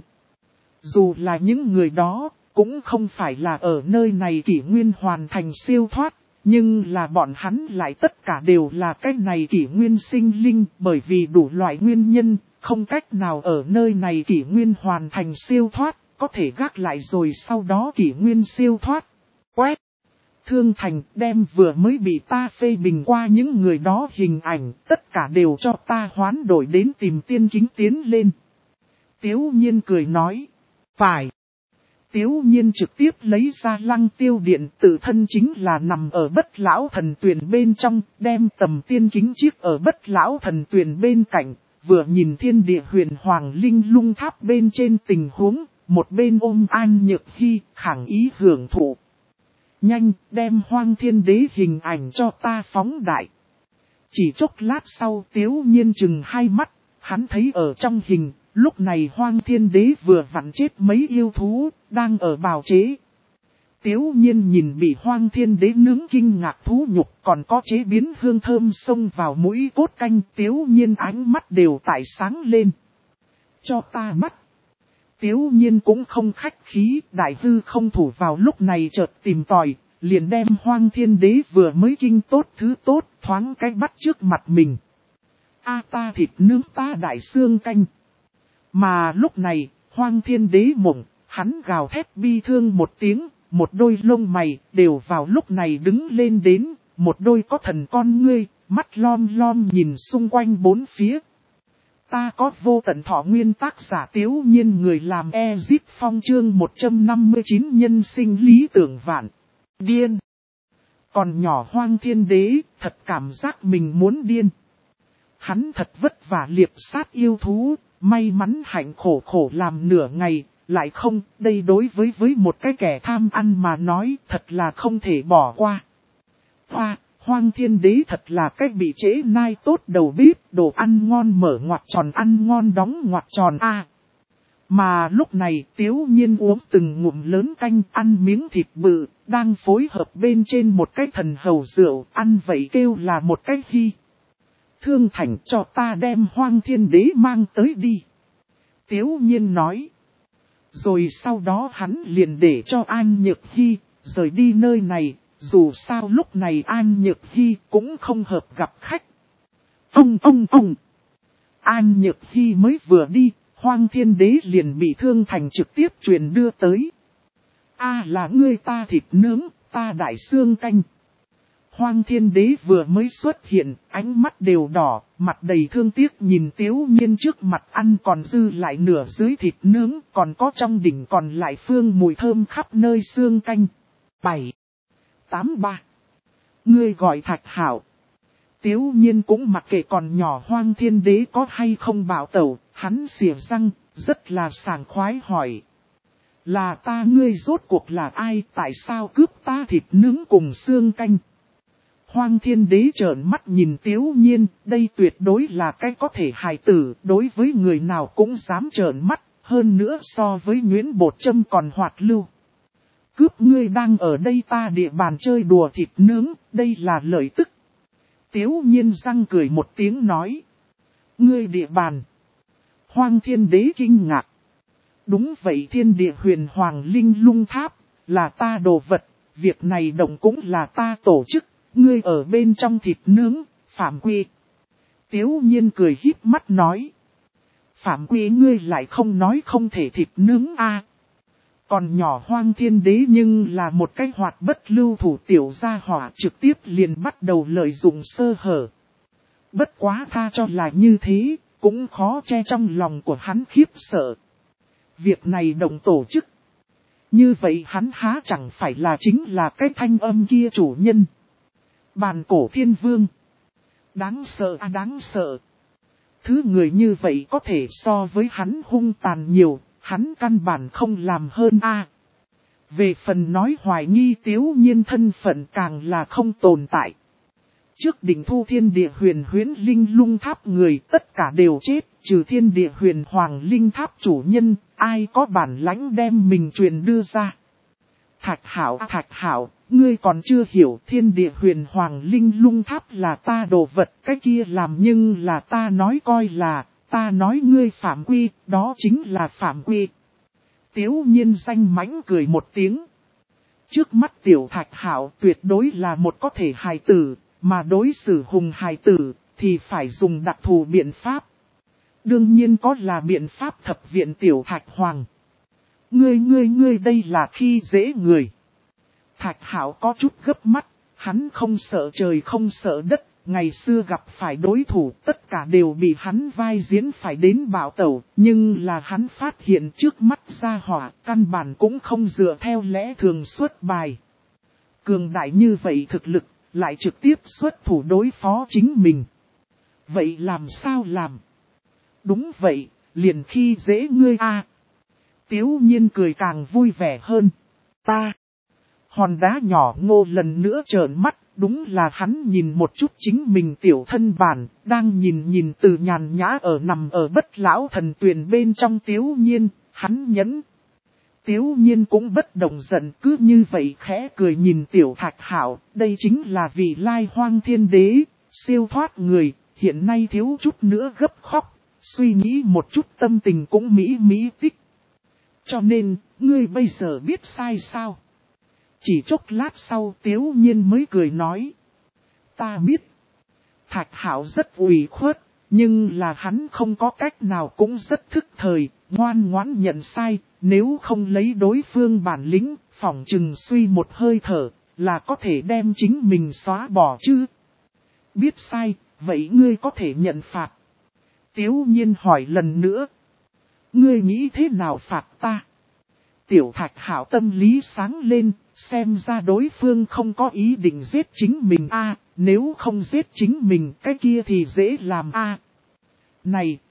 Dù là những người đó, cũng không phải là ở nơi này kỷ nguyên hoàn thành siêu thoát, nhưng là bọn hắn lại tất cả đều là cái này kỷ nguyên sinh linh, bởi vì đủ loại nguyên nhân, không cách nào ở nơi này kỷ nguyên hoàn thành siêu thoát, có thể gác lại rồi sau đó kỷ nguyên siêu thoát. Quét! Thương Thành đem vừa mới bị ta phê bình qua những người đó hình ảnh, tất cả đều cho ta hoán đổi đến tìm Tiên Kính tiến lên. Tiếu Nhiên cười nói. Phải. Tiếu Nhiên trực tiếp lấy ra Lăng Tiêu Điện, tự thân chính là nằm ở Bất Lão Thần Tuyền bên trong, đem tầm tiên kính chiếc ở Bất Lão Thần Tuyền bên cạnh, vừa nhìn thiên địa huyền hoàng linh lung tháp bên trên tình huống, một bên ôm An Nhược Hy, khẳng ý hưởng thụ. Nhanh, đem Hoang Thiên Đế hình ảnh cho ta phóng đại. Chỉ chốc lát sau Tiếu Nhiên chừng hai mắt, hắn thấy ở trong hình. Lúc này Hoang Thiên Đế vừa vặn chết mấy yêu thú, đang ở bào chế. Tiếu Nhiên nhìn bị Hoang Thiên Đế nướng kinh ngạc thú nhục, còn có chế biến hương thơm xông vào mũi cốt canh. Tiếu Nhiên ánh mắt đều tại sáng lên. Cho ta mắt. Tiếu Nhiên cũng không khách khí, đại hư không thủ vào lúc này chợt tìm tòi, liền đem Hoang Thiên Đế vừa mới kinh tốt thứ tốt, thoáng cái bắt trước mặt mình. A ta thịt nướng ta đại xương canh. Mà lúc này, Hoang Thiên Đế mộng, hắn gào thét bi thương một tiếng, một đôi lông mày đều vào lúc này đứng lên đến, một đôi có thần con ngươi, mắt lom lom nhìn xung quanh bốn phía. Ta có vô tận thọ nguyên tác giả Tiếu Nhiên người làm Ezip Phong chương một trăm năm mươi chín nhân sinh lý tưởng vạn. Điên. Còn nhỏ Hoang Thiên Đế, thật cảm giác mình muốn điên. Hắn thật vất vả liệp sát yêu thú. may mắn hạnh khổ khổ làm nửa ngày, lại không, đây đối với với một cái kẻ tham ăn mà nói thật là không thể bỏ qua. Hoa, Hoang Thiên Đế thật là cách bị trễ nai tốt đầu bếp, đồ ăn ngon mở ngoặc tròn ăn ngon đóng ngoặc tròn a. Mà lúc này Tiếu Nhiên uống từng ngụm lớn canh ăn miếng thịt bự, đang phối hợp bên trên một cái thần hầu rượu, ăn vậy kêu là một cái khi. Thương Thành cho ta đem Hoang Thiên Đế mang tới đi. Tiếu Nhiên nói. Rồi sau đó hắn liền để cho An Nhược Hy rời đi nơi này, dù sao lúc này An Nhược Hy cũng không hợp gặp khách. Ông ông ông. An Nhược Hy mới vừa đi, Hoang Thiên Đế liền bị Thương Thành trực tiếp truyền đưa tới. A là ngươi ta thịt nướng, ta đại xương canh. Hoang Thiên Đế vừa mới xuất hiện, ánh mắt đều đỏ, mặt đầy thương tiếc nhìn Tiếu Nhiên trước mặt ăn còn dư lại nửa dưới thịt nướng, còn có trong đỉnh còn lại phương mùi thơm khắp nơi xương canh. bảy. tám ba. Ngươi gọi Thạch Hạo. Tiếu Nhiên cũng mặc kệ còn nhỏ Hoang Thiên Đế có hay không bảo tẩu, hắn xỉa răng, rất là sảng khoái hỏi. Là ta ngươi rốt cuộc là ai, tại sao cướp ta thịt nướng cùng xương canh? Hoang Thiên Đế trợn mắt nhìn Tiếu Nhiên, đây tuyệt đối là cái có thể hài tử, đối với người nào cũng dám trợn mắt, hơn nữa so với nhuyễn bột châm còn hoạt lưu. Cướp ngươi đang ở đây ta địa bàn chơi đùa thịt nướng, đây là lợi tức. Tiếu Nhiên răng cười một tiếng nói. Ngươi địa bàn. Hoang Thiên Đế kinh ngạc. Đúng vậy, thiên địa huyền hoàng linh lung tháp, là ta đồ vật, việc này động cũng là ta tổ chức, ngươi ở bên trong thịt nướng, phạm quy. Tiếu Nhiên cười híp mắt nói. Phạm quy ngươi lại không nói không thể thịt nướng a. Còn nhỏ Hoang Thiên Đế nhưng là một cái hoạt bất lưu thủ tiểu gia hỏa, trực tiếp liền bắt đầu lợi dụng sơ hở. Bất quá tha cho là như thế, cũng khó che trong lòng của hắn khiếp sợ. Việc này đồng tổ chức. Như vậy hắn há chẳng phải là chính là cái thanh âm kia chủ nhân. Bàn cổ thiên vương. Đáng sợ à đáng sợ. Thứ người như vậy có thể so với hắn hung tàn nhiều, hắn căn bản không làm hơn a. À. Về phần nói hoài nghi Tiếu Nhiên thân phận càng là không tồn tại. Trước đỉnh thu thiên địa huyền huyễn linh lung tháp người tất cả đều chết, trừ thiên địa huyền hoàng linh tháp chủ nhân, ai có bản lãnh đem mình truyền đưa ra. Thạch Hạo, Thạch Hạo, ngươi còn chưa hiểu thiên địa huyền hoàng linh lung tháp là ta đồ vật, cái kia làm nhưng là ta nói coi là, ta nói ngươi phạm quy, đó chính là phạm quy. Tiếu Nhiên danh mãnh cười một tiếng. Trước mắt tiểu Thạch Hạo tuyệt đối là một có thể hài tử, mà đối xử hùng hài tử thì phải dùng đặc thù biện pháp. Đương nhiên có là biện pháp thập viện tiểu Thạch Hoàng. Ngươi ngươi ngươi đây là khi dễ người. Thạch Hạo có chút gấp mắt, hắn không sợ trời không sợ đất, ngày xưa gặp phải đối thủ tất cả đều bị hắn vai diễn phải đến bạo tẩu, nhưng là hắn phát hiện trước mắt ra hỏa, căn bản cũng không dựa theo lẽ thường xuất bài. Cường đại như vậy thực lực, lại trực tiếp xuất thủ đối phó chính mình. Vậy làm sao làm? Đúng vậy, liền khi dễ ngươi a. À. Tiếu Nhiên cười càng vui vẻ hơn. Ta. Hòn đá nhỏ Ngô lần nữa trợn mắt, đúng là hắn nhìn một chút chính mình tiểu thân bản, đang nhìn nhìn từ nhàn nhã ở nằm ở bất lão thần tuyền bên trong Tiếu Nhiên, hắn nhẫn. Tiếu Nhiên cũng bất động giận, cứ như vậy khẽ cười nhìn tiểu Thạch Hạo, đây chính là vị lai Hoang Thiên Đế, siêu thoát người, hiện nay thiếu chút nữa gấp khóc, suy nghĩ một chút tâm tình cũng mỹ mỹ tích. Cho nên, ngươi bây giờ biết sai sao? Chỉ chốc lát sau Tiếu Nhiên mới cười nói. Ta biết. Thạch Hạo rất ủy khuất, nhưng là hắn không có cách nào cũng rất thức thời, ngoan ngoãn nhận sai, nếu không lấy đối phương bản lĩnh, phỏng chừng suy một hơi thở, là có thể đem chính mình xóa bỏ chứ. Biết sai, vậy ngươi có thể nhận phạt. Tiếu Nhiên hỏi lần nữa. Ngươi nghĩ thế nào phạt ta? Tiểu Thạch Hạo tâm lý sáng lên, xem ra đối phương không có ý định giết chính mình a, à, nếu không giết chính mình cái kia thì dễ làm a. À. Này,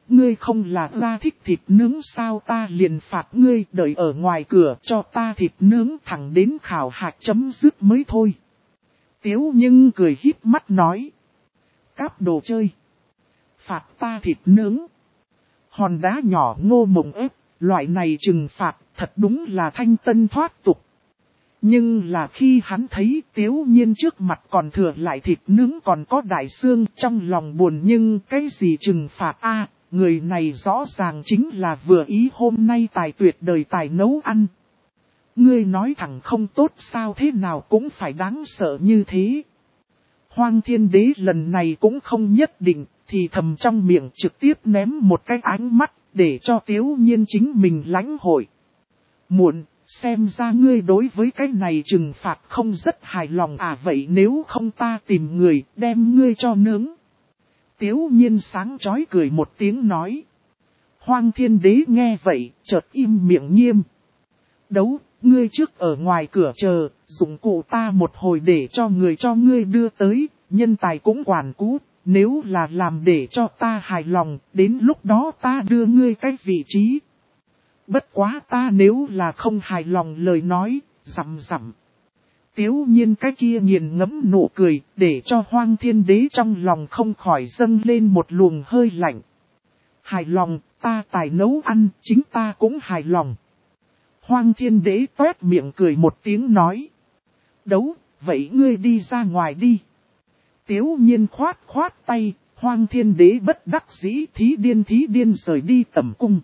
ngươi không là ra thích thịt nướng sao, ta liền phạt ngươi đợi ở ngoài cửa cho ta thịt nướng thẳng đến khảo hạch chấm dứt mới thôi. Tiếu nhưng cười híp mắt nói. Cáp đồ chơi. Phạt ta thịt nướng. Hòn đá nhỏ ngô mộng ép, loại này trừng phạt thật đúng là thanh tân thoát tục. Nhưng là khi hắn thấy Tiếu Nhiên trước mặt còn thừa lại thịt nướng còn có đại xương, trong lòng buồn, nhưng cái gì trừng phạt a, người này rõ ràng chính là vừa ý hôm nay tài tuyệt đời tài nấu ăn. Ngươi nói thẳng không tốt sao, thế nào cũng phải đáng sợ như thế. Hoang Thiên Đế lần này cũng không nhất định, thì thầm trong miệng trực tiếp ném một cái ánh mắt, để cho Tiếu Nhiên chính mình lãnh hội. Muộn, xem ra ngươi đối với cái này trừng phạt không rất hài lòng à, vậy nếu không ta tìm người đem ngươi cho nướng. Tiếu Nhiên sáng chói cười một tiếng nói. Hoang Thiên Đế nghe vậy, chợt im miệng nghiêm. Đấu, ngươi trước ở ngoài cửa chờ, dụng cụ ta một hồi để cho người cho ngươi đưa tới, nhân tài cũng quản cú, nếu là làm để cho ta hài lòng, đến lúc đó ta đưa ngươi cái vị trí. Bất quá ta nếu là không hài lòng lời nói, rằm rằm. Tiếu Nhiên cái kia nghiền ngẫm nụ cười, để cho Hoang Thiên Đế trong lòng không khỏi dâng lên một luồng hơi lạnh. Hài lòng, ta tài nấu ăn, chính ta cũng hài lòng. Hoang Thiên Đế toét miệng cười một tiếng nói. Đấu, vậy ngươi đi ra ngoài đi. Tiếu Nhiên khoát khoát tay, Hoang Thiên Đế bất đắc dĩ thí điên thí điên rời đi tẩm cung.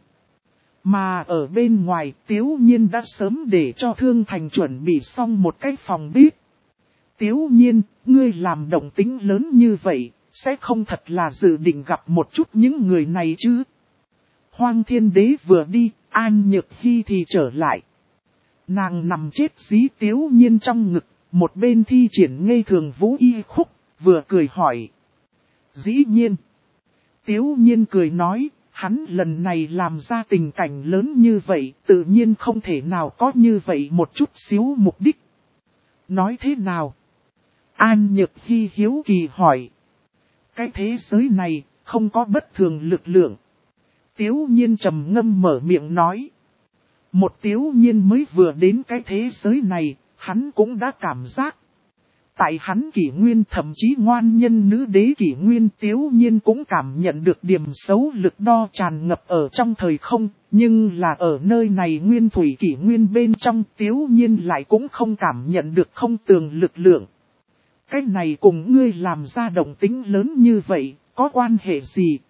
Mà ở bên ngoài, Tiếu Nhiên đã sớm để cho Thương Thành chuẩn bị xong một cái phòng bếp. Tiếu Nhiên, ngươi làm động tính lớn như vậy, sẽ không thật là dự định gặp một chút những người này chứ? Hoang Thiên Đế vừa đi, An Nhược Hy thì trở lại. Nàng nằm chết dí Tiếu Nhiên trong ngực, một bên thi triển ngây thường vũ y khúc, vừa cười hỏi. Dĩ nhiên. Tiếu Nhiên cười nói. Hắn lần này làm ra tình cảnh lớn như vậy, tự nhiên không thể nào có như vậy một chút xíu mục đích. Nói thế nào? An Nhược Hy hiếu kỳ hỏi. Cái thế giới này, không có bất thường lực lượng. Tiếu Nhiên trầm ngâm mở miệng nói. Một Tiếu Nhiên mới vừa đến cái thế giới này, hắn cũng đã cảm giác. Tại hắn kỷ nguyên thậm chí ngoan nhân nữ đế kỷ nguyên Tiếu Nhiên cũng cảm nhận được điểm xấu lực đo tràn ngập ở trong thời không, nhưng là ở nơi này nguyên thủy kỷ nguyên bên trong Tiếu Nhiên lại cũng không cảm nhận được không tường lực lượng. Cái này cùng ngươi làm ra động tính lớn như vậy, có quan hệ gì?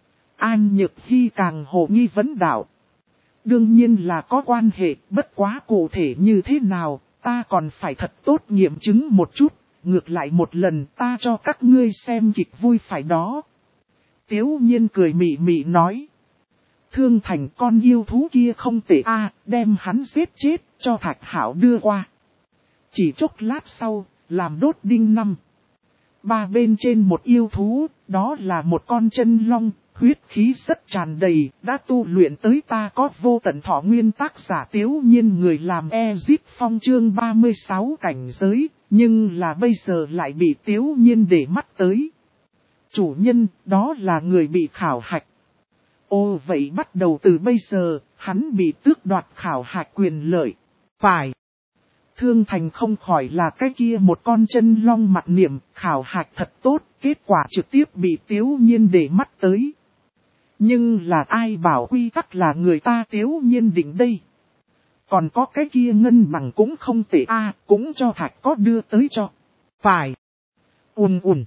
An Nhược Hy càng hồ nghi vấn đạo. Đương nhiên là có quan hệ, bất quá cụ thể như thế nào, ta còn phải thật tốt nghiệm chứng một chút. Ngược lại một lần ta cho các ngươi xem kịch vui phải đó. Tiếu Nhiên cười mị mị nói. Thương Thành con yêu thú kia không tệ a, à, đem hắn giết chết cho Thạch Hảo đưa qua. Chỉ chốc lát sau, làm đốt đinh năm. Ba bên trên một yêu thú, đó là một con chân long, huyết khí rất tràn đầy, đã tu luyện tới ta có vô tận thọ nguyên. Tác giả Tiếu Nhiên người làm Ezip Phong chương ba mươi sáu cảnh giới. Nhưng là bây giờ lại bị Tiếu Nhiên để mắt tới. Chủ nhân, đó là người bị khảo hạch. Ồ vậy bắt đầu từ bây giờ, hắn bị tước đoạt khảo hạch quyền lợi. Phải. Thương Thành không khỏi là cái kia một con chân long mặt niệm, khảo hạch thật tốt, kết quả trực tiếp bị Tiếu Nhiên để mắt tới. Nhưng là ai bảo quy tắc là người ta Tiếu Nhiên định đây. Còn có cái kia ngân bằng cũng không tệ a, à, cũng cho Thạch có đưa tới cho. Phải. Ùn ùn.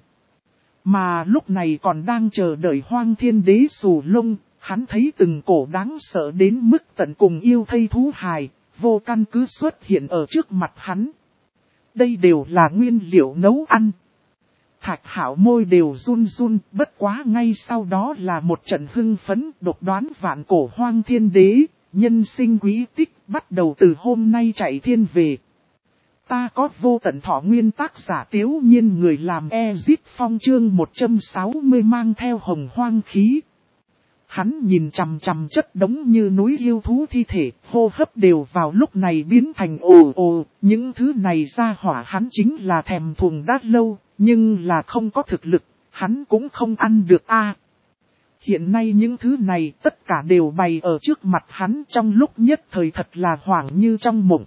Mà lúc này còn đang chờ đợi Hoang Thiên Đế xù lông, hắn thấy từng cổ đáng sợ đến mức tận cùng yêu thây thú hài, vô căn cứ xuất hiện ở trước mặt hắn. Đây đều là nguyên liệu nấu ăn. Thạch Hảo môi đều run run, bất quá ngay sau đó là một trận hưng phấn độc đoán vạn cổ Hoang Thiên Đế. Nhân sinh quý tích bắt đầu từ hôm nay chạy thiên về. Ta có vô tận thọ nguyên. Tác giả Tiếu Nhiên người làm Ezip Phong chương một trăm sáu mươi mang theo hồng hoang khí. Hắn nhìn chằm chằm chất đống như núi yêu thú thi thể, hô hấp đều vào lúc này biến thành ồ ồ. Những thứ này ra hỏa hắn chính là thèm thuồng đã lâu, nhưng là không có thực lực, hắn cũng không ăn được a. Hiện nay những thứ này tất cả đều bày ở trước mặt hắn, trong lúc nhất thời thật là hoảng như trong mộng.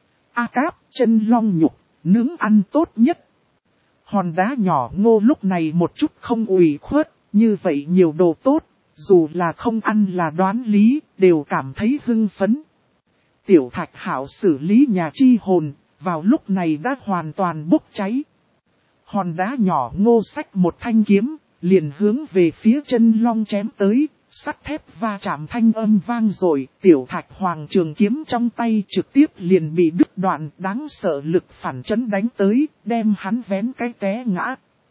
A cáp, chân long nhục, nướng ăn tốt nhất. Hòn đá nhỏ Ngô lúc này một chút không ủy khuất, như vậy nhiều đồ tốt, dù là không ăn là đoán lý, đều cảm thấy hưng phấn. Tiểu Thạch Hạo xử lý nhà chi hồn, vào lúc này đã hoàn toàn bốc cháy. Hòn đá nhỏ Ngô xách một thanh kiếm, liền hướng về phía chân long chém tới, sắt thép va chạm thanh âm vang rồi, Tiểu Thạch Hoàng trường kiếm trong tay trực tiếp liền bị đứt đoạn, đáng sợ lực phản chấn đánh tới, đem hắn vén cái té ngã.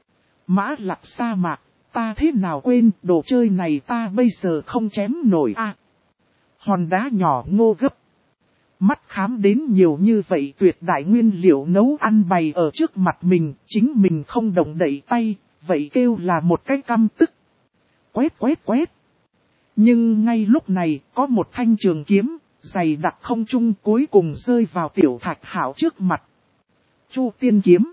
Mã Lặc sa mạc, ta thế nào quên, đồ chơi này ta bây giờ không chém nổi a. À, hòn đá nhỏ Ngô gấp. Mắt khám đến nhiều như vậy tuyệt đại nguyên liệu nấu ăn bày ở trước mặt mình, chính mình không động đậy tay, vậy kêu là một cái căm tức. Quét quét quét. Nhưng ngay lúc này, có một thanh trường kiếm, dày đặc không trung cuối cùng rơi vào Tiểu Thạch Hạo trước mặt. Chu tiên kiếm.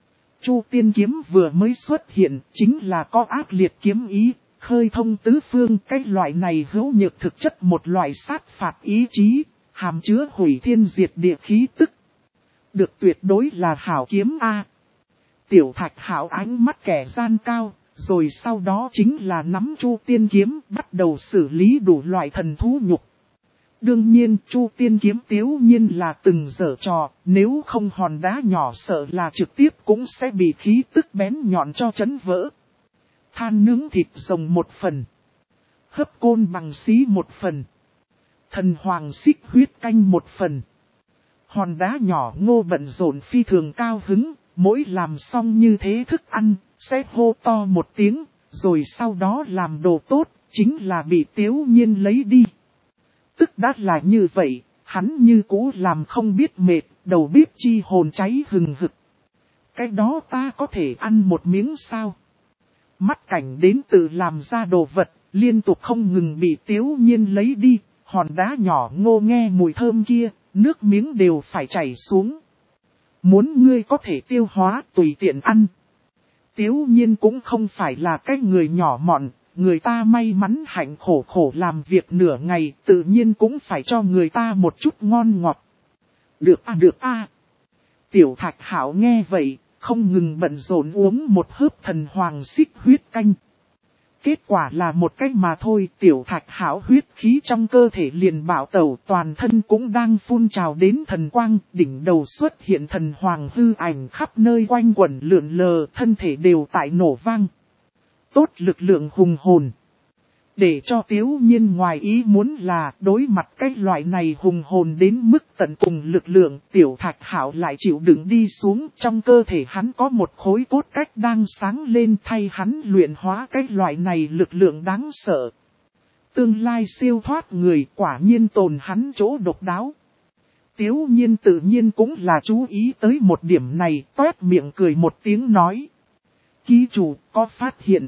Chu tiên kiếm vừa mới xuất hiện, chính là có ác liệt kiếm ý, khơi thông tứ phương. Cái loại này hữu nhược thực chất một loại sát phạt ý chí, hàm chứa hủy thiên diệt địa khí tức. Được tuyệt đối là hảo kiếm A. Tiểu Thạch Hạo ánh mắt kẻ gian cao, rồi sau đó chính là nắm Chu tiên kiếm bắt đầu xử lý đủ loại thần thú nhục. Đương nhiên Chu tiên kiếm tiếu nhiên là từng giở trò, nếu không hòn đá nhỏ sợ là trực tiếp cũng sẽ bị khí tức bén nhọn cho chấn vỡ. Than nướng thịt rồng một phần. Hấp côn bằng xí một phần. Thần hoàng xích huyết canh một phần. Hòn đá nhỏ Ngô bận rộn phi thường cao hứng, mỗi làm xong như thế thức ăn, sẽ hô to một tiếng, rồi sau đó làm đồ tốt, chính là bị tiếu nhiên lấy đi. Tức đã là như vậy, hắn như cũ làm không biết mệt, đầu bếp chi hồn cháy hừng hực. Cái đó ta có thể ăn một miếng sao? Mắt cảnh đến từ làm ra đồ vật, liên tục không ngừng bị tiếu nhiên lấy đi, hòn đá nhỏ Ngô nghe mùi thơm kia, nước miếng đều phải chảy xuống. Muốn ngươi có thể tiêu hóa tùy tiện ăn. Tiếu nhiên cũng không phải là cái người nhỏ mọn, người ta may mắn hạnh khổ khổ làm việc nửa ngày, tự nhiên cũng phải cho người ta một chút ngon ngọt. Được a được a. Tiểu Thạch Hạo nghe vậy, không ngừng bận rộn uống một hớp thần hoàng xích huyết canh. Kết quả là một cách mà thôi, Tiểu Thạch Hạo huyết khí trong cơ thể liền bạo tẩu, toàn thân cũng đang phun trào đến thần quang, đỉnh đầu xuất hiện thần hoàng hư ảnh khắp nơi quanh quẩn lượn lờ, thân thể đều tại nổ vang. Tốt lực lượng hùng hồn. Để cho Tiếu nhiên ngoài ý muốn là đối mặt cái loại này hùng hồn đến mức tận cùng lực lượng, Tiểu Thạch Hạo lại chịu đựng đi xuống, trong cơ thể hắn có một khối cốt cách đang sáng lên thay hắn luyện hóa cái loại này lực lượng đáng sợ. Tương lai siêu thoát người quả nhiên tồn hắn chỗ độc đáo. Tiếu nhiên tự nhiên cũng là chú ý tới một điểm này, toét miệng cười một tiếng nói. Ký chủ có phát hiện.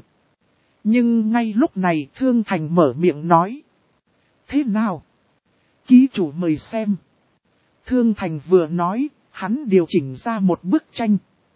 Nhưng ngay lúc này Thương Thành mở miệng nói. Thế nào? Ký chủ mời xem. Thương Thành vừa nói, hắn điều chỉnh ra một bức tranh.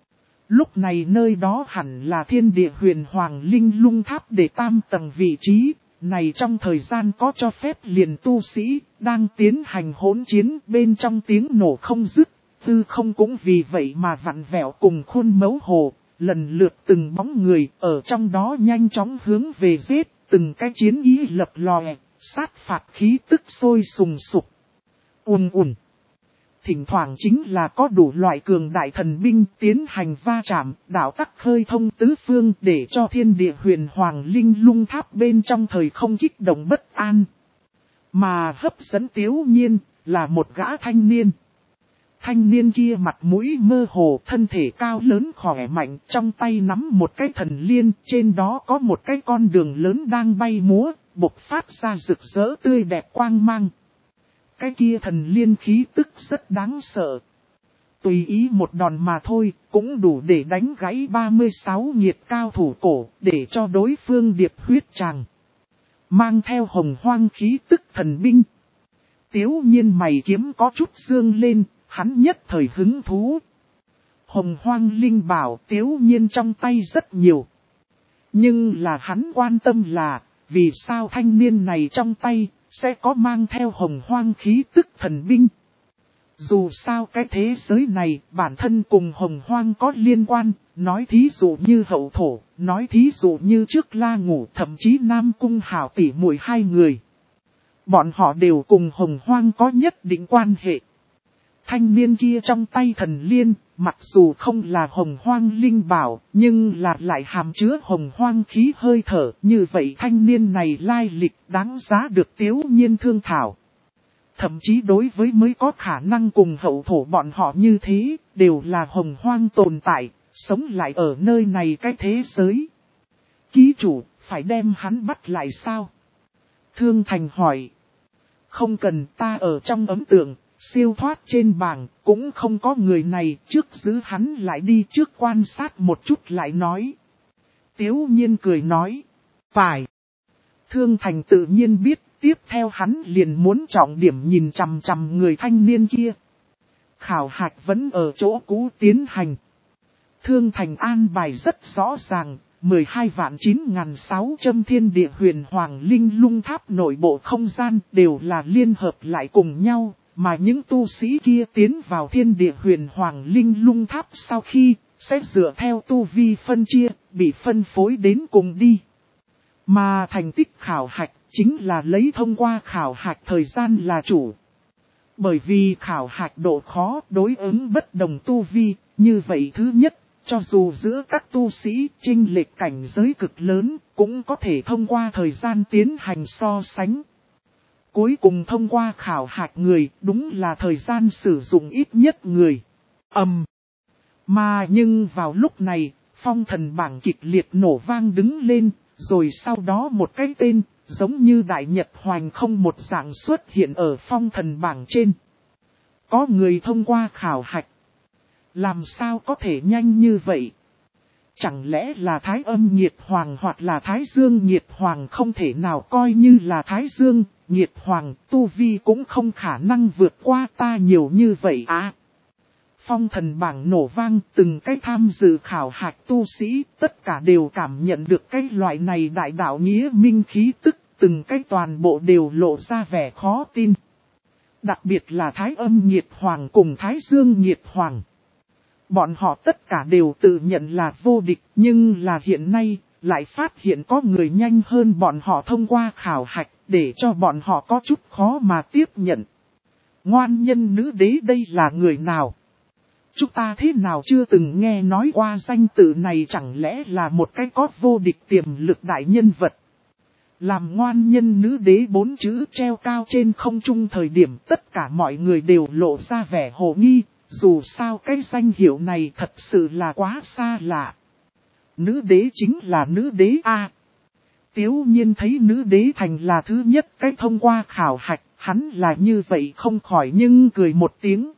Lúc này nơi đó hẳn là thiên địa huyền hoàng linh lung tháp để tam tầng vị trí. Này trong thời gian có cho phép liền tu sĩ, đang tiến hành hỗn chiến bên trong tiếng nổ không dứt. Tư không cũng vì vậy mà vặn vẹo cùng khuôn mẫu hồ. Lần lượt từng bóng người ở trong đó nhanh chóng hướng về giết, từng cái chiến ý lập lòe, sát phạt khí tức sôi sùng sục. Ùn ùn. Thỉnh thoảng chính là có đủ loại cường đại thần binh tiến hành va chạm, đạo tắc khơi thông tứ phương để cho thiên địa huyền hoàng linh lung tháp bên trong thời không kích động bất an. Mà hấp dẫn Tiếu nhiên là một gã thanh niên. Thanh niên kia mặt mũi mơ hồ, thân thể cao lớn khỏe mạnh, trong tay nắm một cái thần liên, trên đó có một cái con đường lớn đang bay múa, bộc phát ra rực rỡ tươi đẹp quang mang. Cái kia thần liên khí tức rất đáng sợ. Tùy ý một đòn mà thôi, cũng đủ để đánh gãy ba mươi sáu nhiệt cao thủ cổ, để cho đối phương điệp huyết tràng. Mang theo hồng hoang khí tức thần binh. Tiếu nhiên mày kiếm có chút dương lên. Hắn nhất thời hứng thú. Hồng hoang linh bảo Tiếu nhiên trong tay rất nhiều. Nhưng là hắn quan tâm là, vì sao thanh niên này trong tay, sẽ có mang theo hồng hoang khí tức thần binh. Dù sao cái thế giới này, bản thân cùng hồng hoang có liên quan, nói thí dụ như hậu thổ, nói thí dụ như trước La Ngũ, thậm chí Nam Cung Hảo tỷ muội hai người. Bọn họ đều cùng hồng hoang có nhất định quan hệ. Thanh niên kia trong tay thần liên, mặc dù không là hồng hoang linh bảo, nhưng là lại hàm chứa hồng hoang khí hơi thở. Như vậy thanh niên này lai lịch đáng giá được Tiếu Nhiên thương thảo. Thậm chí đối với mới có khả năng cùng hậu thổ bọn họ như thế, đều là hồng hoang tồn tại, sống lại ở nơi này cái thế giới. Ký chủ, phải đem hắn bắt lại sao? Thương Thành hỏi. Không cần, ta ở trong ấn tượng, siêu thoát trên bảng, cũng không có người này, trước giữ hắn lại đi trước quan sát một chút lại nói. Tiếu Nhiên cười nói. Phải. Thương Thành tự nhiên biết, tiếp theo hắn liền muốn trọng điểm nhìn chằm chằm người thanh niên kia. Khảo hạch vẫn ở chỗ cũ tiến hành. Thương Thành an bài rất rõ ràng, mười hai vạn chín nghìn sáu trăm thiên địa huyền hoàng linh lung tháp nội bộ không gian đều là liên hợp lại cùng nhau, mà những tu sĩ kia tiến vào thiên địa huyền hoàng linh lung tháp sau khi, sẽ dựa theo tu vi phân chia, bị phân phối đến cùng đi. Mà thành tích khảo hạch chính là lấy thông qua khảo hạch thời gian là chủ. Bởi vì khảo hạch độ khó đối ứng bất đồng tu vi, như vậy thứ nhất, cho dù giữa các tu sĩ chênh lệch cảnh giới cực lớn, cũng có thể thông qua thời gian tiến hành so sánh. Cuối cùng thông qua khảo hạch người, đúng là thời gian sử dụng ít nhất người. Ầm. Um. Mà nhưng vào lúc này, phong thần bảng kịch liệt nổ vang đứng lên, rồi sau đó một cái tên, giống như đại nhật hoành không một dạng xuất hiện ở phong thần bảng trên. Có người thông qua khảo hạch. Làm sao có thể nhanh như vậy? Chẳng lẽ là Thái Âm Nhiệt Hoàng hoặc là Thái Dương Nhiệt Hoàng không thể nào coi như là Thái Dương, Nhiệt Hoàng, tu vi cũng không khả năng vượt qua ta nhiều như vậy à? Phong thần bảng nổ vang, từng cái tham dự khảo hạch tu sĩ, tất cả đều cảm nhận được cái loại này đại đạo nghĩa minh khí tức, từng cái toàn bộ đều lộ ra vẻ khó tin. Đặc biệt là Thái Âm Nhiệt Hoàng cùng Thái Dương Nhiệt Hoàng. Bọn họ tất cả đều tự nhận là vô địch, nhưng là hiện nay, lại phát hiện có người nhanh hơn bọn họ thông qua khảo hạch, để cho bọn họ có chút khó mà tiếp nhận. Ngoan nhân nữ đế đây là người nào? Chúng ta thế nào chưa từng nghe nói qua danh tự này, chẳng lẽ là một cái có vô địch tiềm lực đại nhân vật? Làm ngoan nhân nữ đế bốn chữ treo cao trên không trung thời điểm tất cả mọi người đều lộ ra vẻ hồ nghi, dù sao cái danh hiệu này thật sự là quá xa lạ. Nữ đế chính là nữ đế A. Tiếu Nhiên thấy nữ đế thành là thứ nhất cái thông qua khảo hạch, hắn là như vậy không khỏi nhưng cười một tiếng.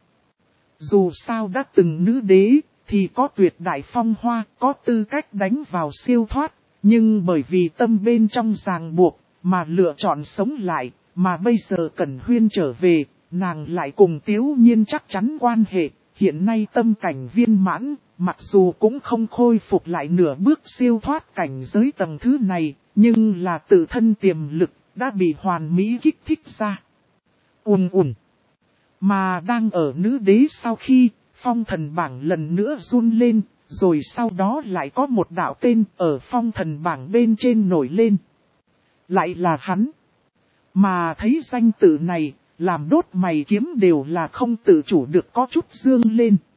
Dù sao đã từng nữ đế, thì có tuyệt đại phong hoa, có tư cách đánh vào siêu thoát, nhưng bởi vì tâm bên trong ràng buộc, mà lựa chọn sống lại, mà bây giờ Cẩn Huyên trở về, nàng lại cùng Tiếu Nhiên chắc chắn quan hệ, hiện nay tâm cảnh viên mãn, mặc dù cũng không khôi phục lại nửa bước siêu thoát cảnh giới tầng thứ này, nhưng là tự thân tiềm lực, đã bị hoàn mỹ kích thích ra. Ùn ùn. Mà đang ở nữ đế sau khi, phong thần bảng lần nữa run lên, rồi sau đó lại có một đạo tên ở phong thần bảng bên trên nổi lên. Lại là hắn. Mà thấy danh tự này, làm đốt mày kiếm đều là không tự chủ được có chút dương lên.